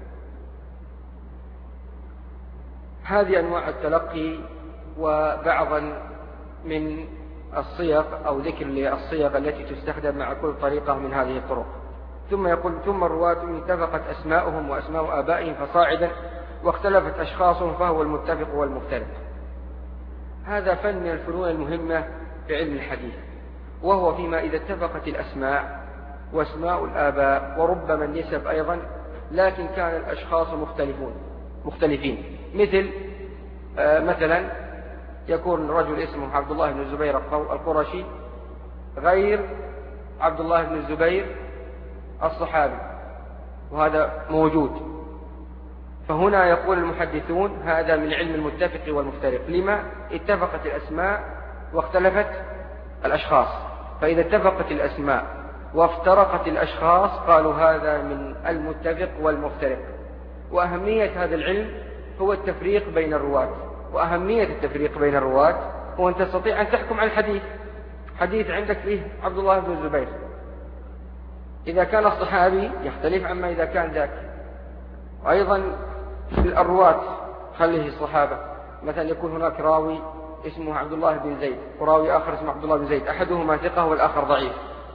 A: هذه أنواع التلقي، وبعضا من الصيغ أو ذكر للصيغ التي تستخدم مع كل طريقة من هذه الطرق. ثم يقول ثم الرواة اتفقت أسماؤهم وأسماء آبائهم فصاعدا، واختلفت أشخاصهم فهو المتفق والمختلف. هذا فن من الفنون المهمة في علم الحديث، وهو فيما إذا اتفقت الأسماء وأسماء الآباء وربما النسب أيضا، لكن كان الأشخاص مختلفون مختلفين. مثل آه مثلا يكون رجل اسمه عبد الله بن الزبير القرشي غير عبد الله بن الزبير الصحابي، وهذا موجود. فهنا يقول المحدثون هذا من علم المتفق والمفترق. لما؟ اتفقت الأسماء واختلفت الأشخاص. فإذا اتفقت الأسماء وافترقت الأشخاص قالوا هذا من المتفق والمفترق. وأهمية هذا العلم هو التفريق بين الرواة. وأهمية التفريق بين الرواة هو أن تستطيع أن تحكم على الحديث. حديث عندك فيه عبد الله بن الزبير، إذا كان الصحابي يختلف عما إذا كان ذاك. وأيضا الرواة خليه الصحابة، مثلا يكون هناك راوي اسمه عبد الله بن زيد وراوي آخر اسمه عبد الله بن زيد، أحدهما ثقة والآخر ضعيف،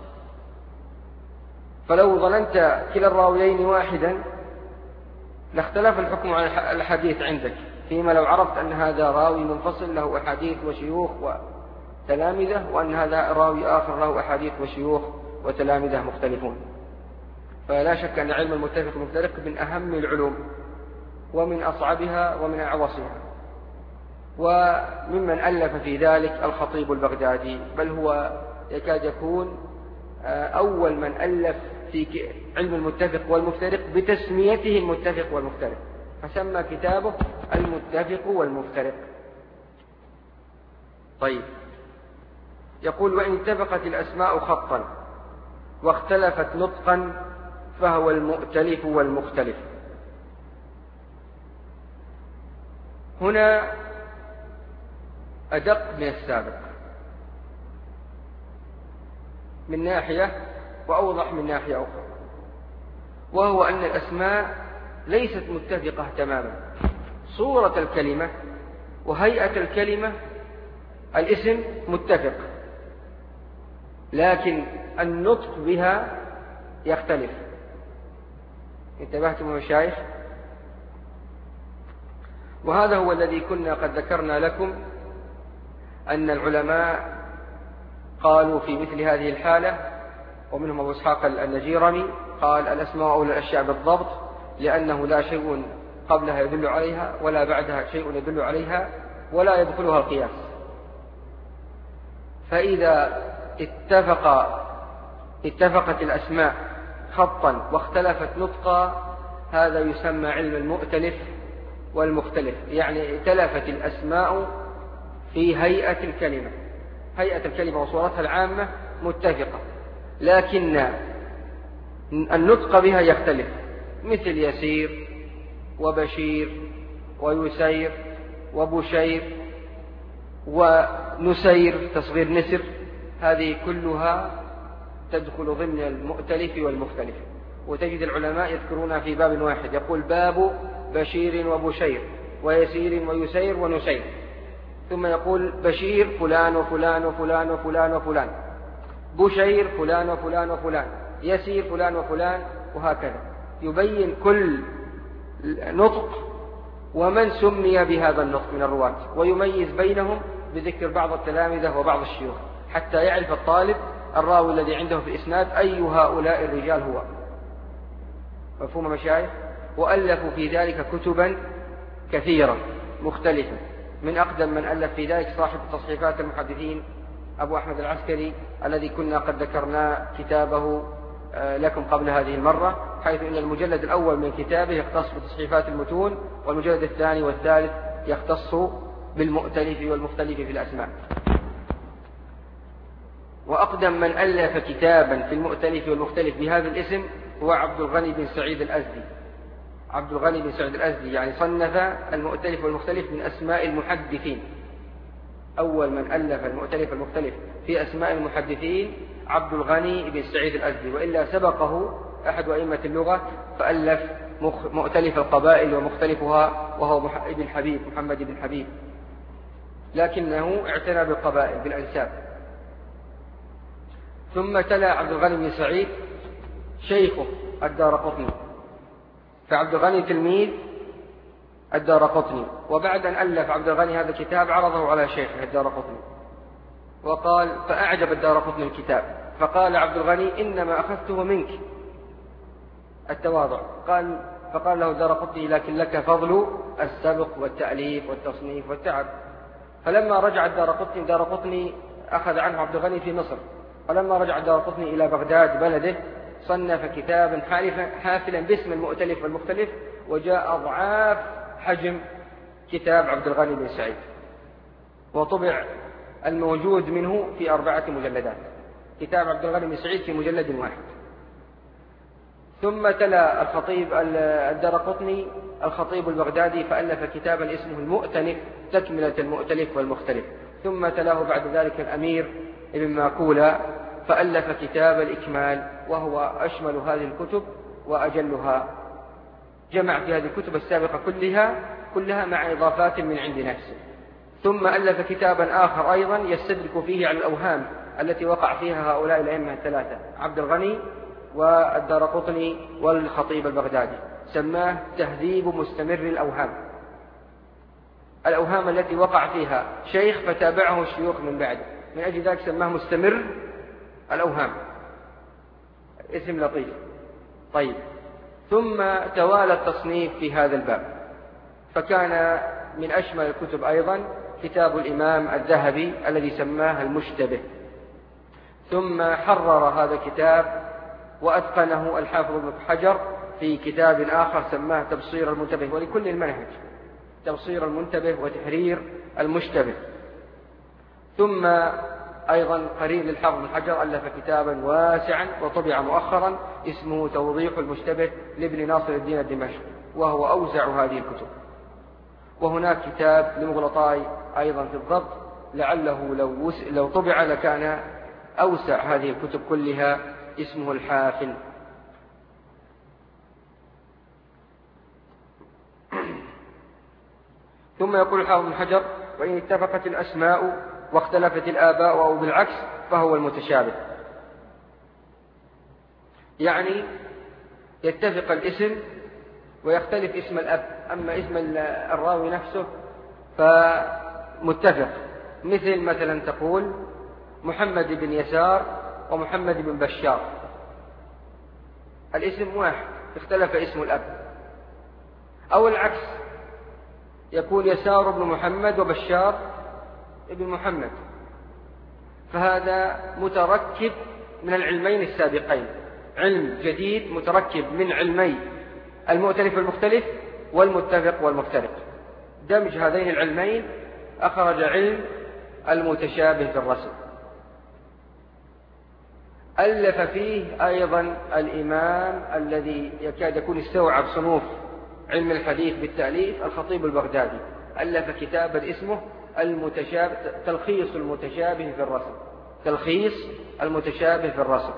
A: فلو ظننت كلا الراويين واحدا لاختلف الحكم على الحديث عندك، فيما لو عرفت أن هذا راوي منفصل له أحاديث وشيوخ وتلامذة، وأن هذا راوي آخر له أحاديث وشيوخ وتلامذة مختلفون. فلا شك أن علم المتفق والمفترق من أهم العلوم ومن أصعبها ومن أعوصها. وممن ألف في ذلك الخطيب البغدادي، بل هو يكاد يكون أول من ألف في علم المتفق والمفترق بتسميته المتفق والمفترق، فسمى كتابه المتفق والمفترق. طيب، يقول وإن اتفقت الأسماء خطا واختلفت نطقا فهو المؤتلف والمختلف. هنا أدق من السابق من ناحية وأوضح من ناحية أخرى، وهو أن الأسماء ليست متفقة تماما. صورة الكلمة وهيئة الكلمة الاسم متفق، لكن النطق بها يختلف. انتبهتم يا مشايخ؟ وهذا هو الذي كنا قد ذكرنا لكم أن العلماء قالوا في مثل هذه الحالة، ومنهم أبو إسحاق النجيرمي قال الأسماء أولى الأشياء بالضبط، لأنه لا شيء قبلها يدل عليها ولا بعدها شيء يدل عليها ولا يدخلها القياس. فإذا اتفق اتفقت الأسماء خطا واختلفت نطقا، هذا يسمى علم المؤتلف والمختلف. يعني ائتلفت الأسماء في هيئة الكلمة، هيئة الكلمة وصورتها العامة متفقة، لكن النطق بها يختلف، مثل يسير وبشير ويسير وبشير ونسير تصغير نسر، هذه كلها تدخل ضمن المؤتلف والمختلف. وتجد العلماء يذكرونها في باب واحد، يقول باب بشير وبشير ويسير ويسير ونسير، ثم يقول بشير فلان وفلان وفلان وفلان وفلان، بشير فلان وفلان وفلان، يسير فلان وفلان، وهكذا يبين كل نطق ومن سمي بهذا النطق من الرواة، ويميز بينهم بذكر بعض التلامذة وبعض الشيوخ، حتى يعرف الطالب الراوي الذي عنده في الإسناد أي هؤلاء الرجال هو. مفهوم مشايخ؟ وألفوا في ذلك كتبا كثيرة مختلفة، من أقدم من ألف في ذلك صاحب تصحيفات المحدثين أبو أحمد العسكري، الذي كنا قد ذكرنا كتابه لكم قبل هذه المرة، حيث أن المجلد الأول من كتابه يختص بتصحيفات المتون، والمجلد الثاني والثالث يختص بالمؤتلف والمختلف في الأسماء. وأقدم من ألف كتابا في المؤتلف والمختلف بهذا الاسم هو عبد الغني بن سعيد الأزدي. عبد الغني بن سعيد الأزدي يعني صنف المؤتلف والمختلف من أسماء المحدثين. أول من ألف المؤتلف والمختلف في أسماء المحدثين عبد الغني بن سعيد الأزدي، وإلا سبقه أحد أئمة اللغة فألف مؤتلف القبائل ومختلفها، وهو ابن حبيب، محمد بن حبيب، لكنه اعتنى بالقبائل بالأنساب. ثم تلا عبد الغني بن سعيد شيخه الدارقطني، فعبد الغني تلميذ الدارقطني، وبعد أن ألف عبد الغني هذا الكتاب عرضه على شيخه الدارقطني، وقال فأعجب الدارقطني الكتاب، فقال عبد الغني إنما أخذته منك، التواضع. قال فقال له الدارقطني لكن لك فضل السبق والتأليف والتصنيف والتعب. فلما رجع الدارقطني الدارقطني أخذ عنه عبد الغني في مصر، فلما رجع الدارقطني إلى بغداد بلده صنف كتابا حافلا باسم المؤتلف والمختلف، وجاء أضعاف حجم كتاب عبد الغني بن سعيد، وطبع الموجود منه في أربعة مجلدات، كتاب عبد الغني بن سعيد في مجلد واحد. ثم تلا الخطيب الدارقطني الخطيب البغدادي فألف كتابا اسمه المؤتنف تكملة المؤتلف والمختلف. ثم تلاه بعد ذلك الأمير ابن ماكولة فألف كتاب الإكمال، وهو أشمل هذه الكتب وأجلها، جمع في هذه الكتب السابقة كلها كلها مع إضافات من عند نفسه. ثم ألف كتابا آخر أيضا يستدرك فيه على الأوهام التي وقع فيها هؤلاء الأئمة الثلاثة عبد الغني والدارقطني والخطيب البغدادي، سماه تهذيب مستمر الأوهام، الأوهام التي وقع فيها شيخ فتابعه الشيوخ من بعده، من أجل ذلك سماه مستمر الأوهام، اسم لطيف. طيب، ثم توالى التصنيف في هذا الباب، فكان من أشمل الكتب أيضا كتاب الإمام الذهبي الذي سماه المشتبه. ثم حرر هذا الكتاب وأتقنه الحافظ ابن حجر في كتاب آخر سماه تبصير المنتبه، ولكل المنهج تبصير المنتبه وتحرير المشتبه. ثم أيضا قريب للحافظ ابن حجر ألف كتابا واسعا وطبع مؤخرا اسمه توضيح المشتبه لابن ناصر الدين الدمشقي، وهو أوسع هذه الكتب. وهناك كتاب لمغلطاي أيضا في الضبط، لعله لو, لو طبع لكان أوسع هذه الكتب كلها، اسمه الحافل. ثم يقول الحافظ ابن حجر وإن اتفقت الأسماء واختلفت الآباء أو بالعكس فهو المتشابه، يعني يتفق الاسم ويختلف اسم الأب، أما اسم الراوي نفسه فمتفق، مثل مثلا تقول محمد بن يسار ومحمد بن بشار، الاسم واحد اختلف اسم الأب. أو العكس، يكون يسار بن محمد وبشار ابن محمد، فهذا متركب من العلمين السابقين، علم جديد متركب من علمي المؤتلف والمختلف والمتفق والمفترق. دمج هذين العلمين أخرج علم المتشابه في الرسم. ألف فيه أيضا الإمام الذي يكاد يكون استوعب صنوف علم الحديث بالتأليف، الخطيب البغدادي، ألف كتابا اسمه المتشابه تلخيص المتشابه في الرسم، تلخيص المتشابه في الرسم.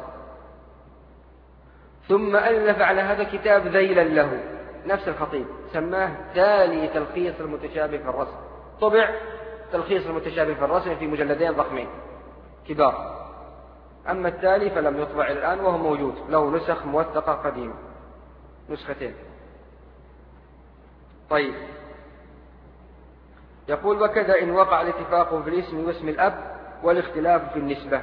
A: ثم ألف على هذا الكتاب ذيلا له، نفس الخطيب، سماه تالي تلخيص المتشابه في الرسم. طبع تلخيص المتشابه في الرسم في مجلدين ضخمين كبار، أما التالي فلم يطبع إلى الآن وهو موجود، له نسخ موثقة قديمة، نسختين. طيب، يقول: وكذا إن وقع الاتفاق في الاسم واسم الأب والاختلاف في النسبة.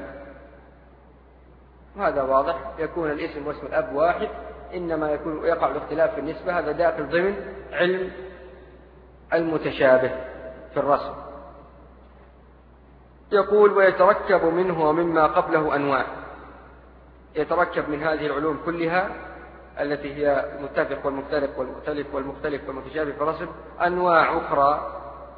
A: وهذا واضح، يكون الاسم واسم الأب واحد، إنما يكون يقع الاختلاف في النسبة، هذا داخل ضمن علم المتشابه في الرسم. يقول: ويتركب منه ومما قبله أنواع. يتركب من هذه العلوم كلها التي هي المتفق والمفترق والمختلف والمختلف والمتشابه في الرسم أنواع أخرى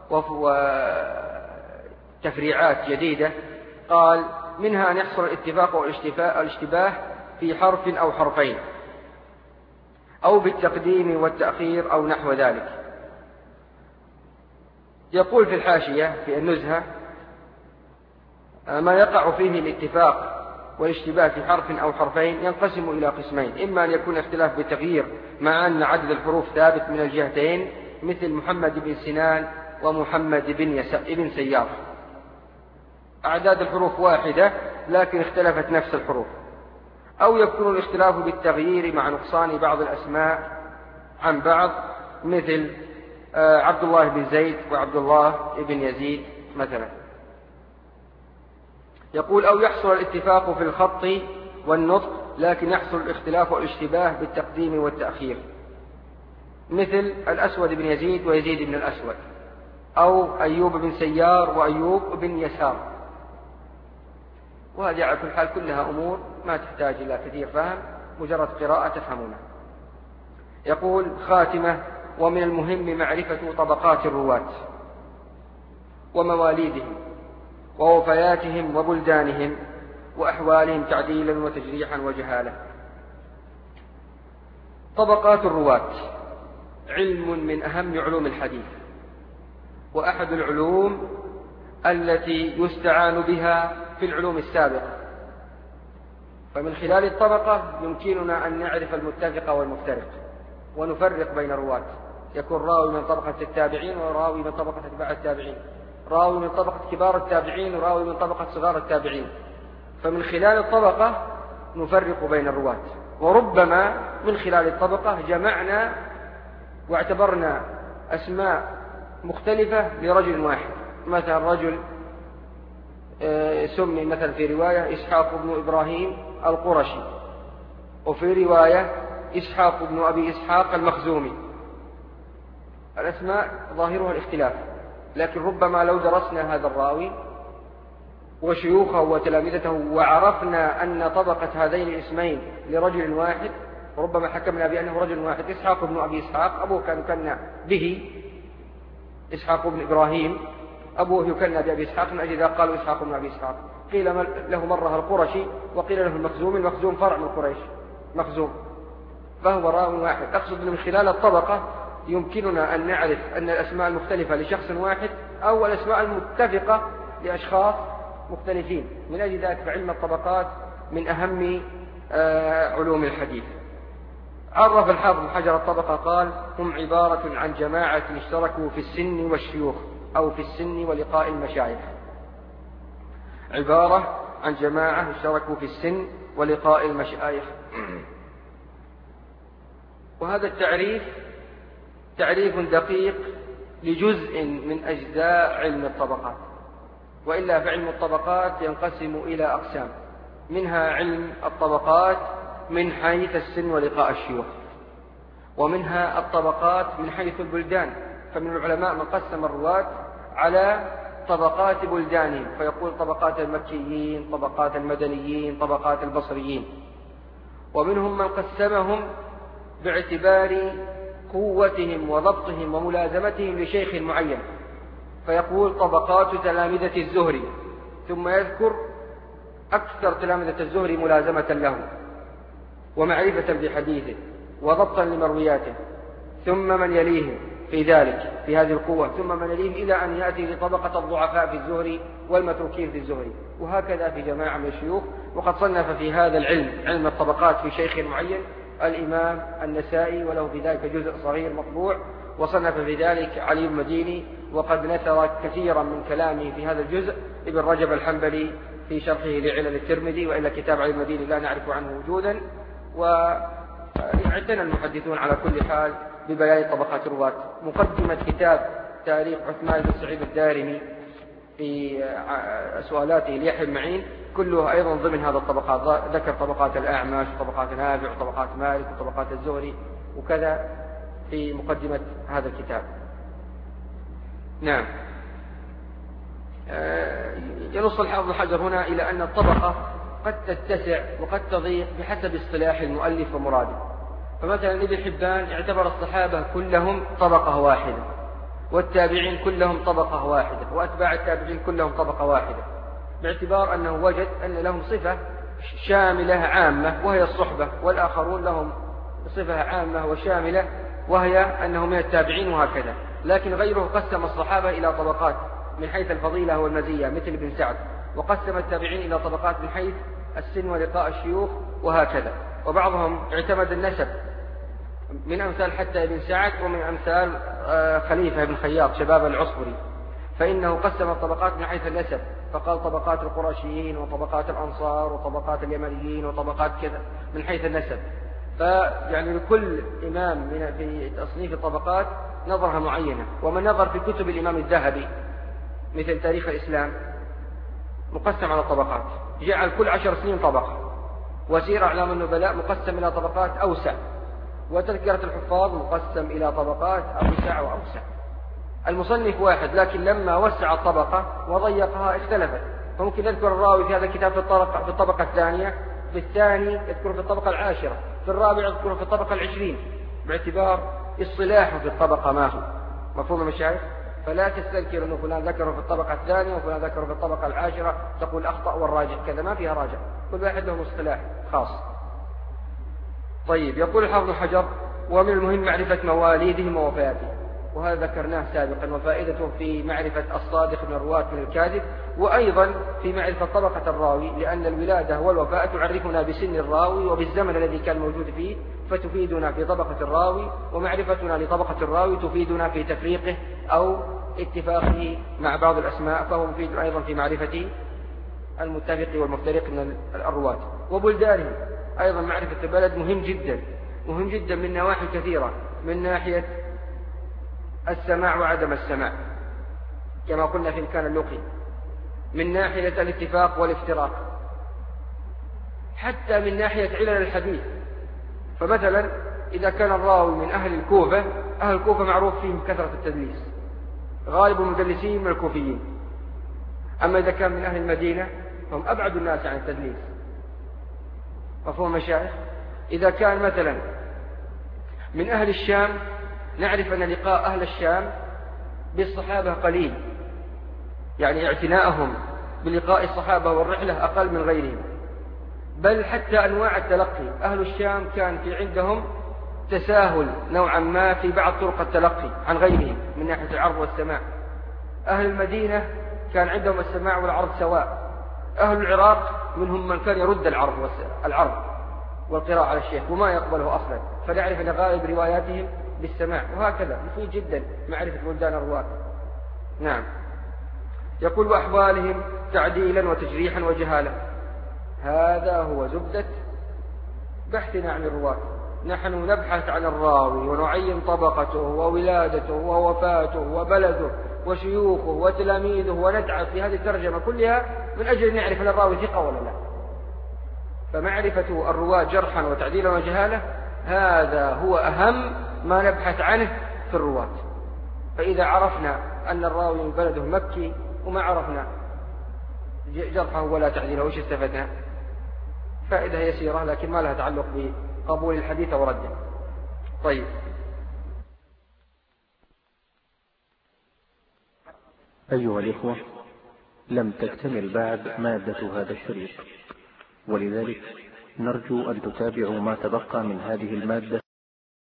A: وتفريعات جديدة. قال: منها أن يحصل الاتفاق والاشتباه في حرف أو حرفين، أو بالتقديم والتأخير أو نحو ذلك. يقول في الحاشية في النزهة: ما يقع فيه الاتفاق والاشتباه في حرف أو حرفين ينقسم إلى قسمين: إما أن يكون اختلاف بالتغيير مع أن عدد الحروف ثابت من الجهتين، مثل محمد بن سنان ومحمد بن سيار، أعداد الحروف واحدة لكن اختلفت نفس الحروف. أو يكون الاختلاف بالتغيير مع نقصان بعض الأسماء عن بعض، مثل عبد الله بن زيد وعبد الله بن يزيد مثلا. يقول: أو يحصل الاتفاق في الخط والنطق لكن يحصل الاختلاف والاشتباه بالتقديم والتأخير، مثل الأسود بن يزيد ويزيد بن الأسود، أو أيوب بن سيار وأيوب بن يسار. وهذه على كل حال كلها أمور ما تحتاج إلى كثير فهم، مجرد قراءة تفهمونها. يقول: خاتمة: ومن المهم معرفة طبقات الرواة ومواليدهم ووفياتهم وبلدانهم وأحوالهم تعديلا وتجريحا وجهالة. طبقات الرواة علم من أهم علوم الحديث، وأحد العلوم التي يستعان بها في العلوم السابقة. فمن خلال الطبقة يمكننا أن نعرف المتفق والمفترق ونفرق بين الرواة. يكون راوي من طبقة التابعين وراوي من طبقة أتباع التابعين، راوي من طبقة كبار التابعين وراوي من طبقة صغار التابعين. فمن خلال الطبقة نفرق بين الرواة. وربما من خلال الطبقة جمعنا واعتبرنا أسماء مختلفة لرجل واحد، مثلا رجل سمي مثلا في رواية إسحاق بن إبراهيم القرشي، وفي رواية إسحاق بن أبي إسحاق المخزومي. الأسماء ظاهرها الاختلاف، لكن ربما لو درسنا هذا الراوي وشيوخه وتلامذته وعرفنا أن طبقة هذين الاسمين لرجل واحد، ربما حكمنا بأنه رجل واحد. إسحاق بن أبي إسحاق أبوه كان يكنى به إسحاق بن إبراهيم، أبوه يكنى بأبي إسحاق، من أجل ذلك قالوا إسحاق بن أبي إسحاق. قيل له مرة القرشي وقيل له المخزوم، المخزوم فرع من قريش مخزوم، فهو راوي واحد. أقصد من خلال الطبقة يمكننا أن نعرف أن الأسماء المختلفة لشخص واحد أو الأسماء المتفقة لأشخاص مختلفين. من أجل ذلك فعلم الطبقات من أهم علوم الحديث. عرف الحافظ حجر الطبقة قال: هم عبارة عن جماعة اشتركوا في السن والشيوخ أو في السن ولقاء المشايخ. عبارة عن جماعة اشتركوا في السن ولقاء المشايخ. وهذا التعريف تعريف دقيق لجزء من أجزاء علم الطبقات، وإلا فعلم الطبقات ينقسم إلى أقسام، منها علم الطبقات من حيث السن ولقاء الشيوخ، ومنها الطبقات من حيث البلدان. فمن العلماء من قسم الرواة على طبقات بلدانهم، فيقول طبقات المكيين، طبقات المدنيين، طبقات البصريين. ومنهم من قسمهم باعتبار قوتهم وضبطهم وملازمتهم لشيخ معين، فيقول طبقات تلامذة الزهري، ثم يذكر أكثر تلامذة الزهري ملازمة له ومعرفة بحديثه وضبطا لمروياته، ثم من يليهم في ذلك في هذه القوة، ثم من يليهم إلى أن يأتي لطبقة الضعفاء في الزهري والمتروكين في الزهري، وهكذا في جماعة من الشيوخ. وقد صنف في هذا العلم، علم الطبقات، في شيخ معين الإمام النسائي، وله في ذلك جزء صغير مطبوع، وصنف في ذلك علي المديني، وقد نثر كثيرا من كلامه في هذا الجزء ابن رجب الحنبلي في شرحه لعلل الترمذي، وإلا كتاب علي المديني لا نعرف عنه وجودا. واعتنى المحدثون على كل حال ببيان طبقات الرواة. مقدمة كتاب تاريخ عثمان بن سعيد الدارمي في سؤالاته ليحيى المعين كله أيضا ضمن هذا الطبقات، ذكر طبقات الأعمش وطبقات نافع وطبقات مالك وطبقات الزهري وكذا في مقدمة هذا الكتاب. نعم. ينص الحافظ ابن حجر هنا إلى أن الطبقة قد تتسع وقد تضيق بحسب اصطلاح المؤلف ومراده. فمثلا ابن حبان اعتبر الصحابة كلهم طبقة واحدة، والتابعين كلهم طبقة واحدة، وأتباع التابعين كلهم طبقة واحدة، باعتبار أنه وجد أن لهم صفة شاملة عامة وهي الصحبة، والآخرون لهم صفة عامة وشاملة وهي أنهم من التابعين، وهكذا. لكن غيره قسم الصحابة إلى طبقات من حيث الفضيلة والمزية مثل ابن سعد، وقسم التابعين إلى طبقات من حيث السن ولقاء الشيوخ وهكذا. وبعضهم اعتمد النسب من أمثال حتى ابن سعد، ومن أمثال خليفة بن خياط شباب العصبري، فإنه قسم الطبقات من حيث النسب، فقال طبقات القرشيين وطبقات الأنصار وطبقات اليمنيين وطبقات كذا من حيث النسب. فيعني لكل إمام من في تصنيف الطبقات نظرها معينة. ومن نظر في كتب الإمام الذهبي مثل تاريخ الإسلام مقسم على الطبقات، جعل كل عشر سنين طبقة، وسير أعلام النبلاء مقسم إلى طبقات أوسع، وتذكرة الحفاظ مقسم إلى طبقات أوسع وأوسع. المصنف واحد، لكن لما وسع الطبقة وضيقها اختلفت، فممكن يذكر الراوي في هذا الكتاب في الطبقة, في الطبقة الثانية، في الثاني يذكره في الطبقة العاشرة، في الرابع يذكره في الطبقة العشرين، باعتبار اصطلاحه في الطبقة ما هو. مفهوم المشايخ؟ فلا تستنكر أنه فلان ذكره في الطبقة الثانية وفلان ذكره في الطبقة العاشرة تقول أخطأ والراجع كذا، ما فيها راجع، كل واحد له اصطلاح خاص. طيب، يقول الحافظ ابن حجر: ومن المهم معرفة مواليدهم ووفاتهم، وهذا ذكرناه سابقا، وفائدته في معرفة الصادق من الرواة من الكاذب، وأيضا في معرفة طبقة الراوي، لأن الولادة والوفاة تعرفنا بسن الراوي وبالزمن الذي كان موجود فيه، فتفيدنا في طبقة الراوي، ومعرفتنا لطبقة الراوي تفيدنا في تفريقه أو اتفاقه مع بعض الأسماء، فهو مفيد أيضا في معرفة المتفق والمفترق من الرواة. وبلدانهم أيضا، معرفة البلد مهم جدا، مهم جدا من نواحي كثيرة، من ناحية السماع وعدم السماع كما قلنا في إمكان اللقي، من ناحية الاتفاق والافتراق، حتى من ناحية علل الحديث. فمثلا إذا كان الراوي من أهل الكوفة، أهل الكوفة معروف فيهم كثرة التدليس، غالب المدلسين من الكوفيين. أما إذا كان من أهل المدينة فهم أبعد الناس عن التدليس. مفهوم مشايخ؟ إذا كان مثلا من أهل الشام، نعرف أن لقاء أهل الشام بالصحابة قليل، يعني اعتناءهم بلقاء الصحابة والرحلة أقل من غيرهم. بل حتى أنواع التلقي، أهل الشام كان في عندهم تساهل نوعا ما في بعض طرق التلقي عن غيرهم من ناحية العرض والسماع. أهل المدينة كان عندهم السماع والعرض سواء. أهل العراق منهم من كان يرد العرض العرض والقراءة على الشيخ وما يقبله أصلا، فنعرف أن غالب رواياتهم بالسماع. وهكذا مفيد جدا معرفة بلدان الرواة. نعم. يقول: وأحوالهم تعديلا وتجريحا وجهالة. هذا هو زبدة بحثنا عن الرواة. نحن نبحث عن الراوي ونعين طبقته وولادته ووفاته وبلده وشيوخه وتلاميذه، ونتعب في هذه الترجمة كلها من أجل أن نعرف أن الراوي ثقة ولا لا. فمعرفة الرواة جرحا وتعديلا وجهالة هذا هو أهم ما نبحث عنه في الرواة. فإذا عرفنا أن الراوي من بلده مكي وما عرفنا جرحه ولا تعديله، وش استفدنا؟ فائدة يسيرة لكن ما لها تعلق بقبول الحديث أو رده. طيب،
B: أيها الإخوة، لم تكتمل بعد مادة هذا الشريط، ولذلك نرجو أن تتابعوا ما تبقى من هذه المادة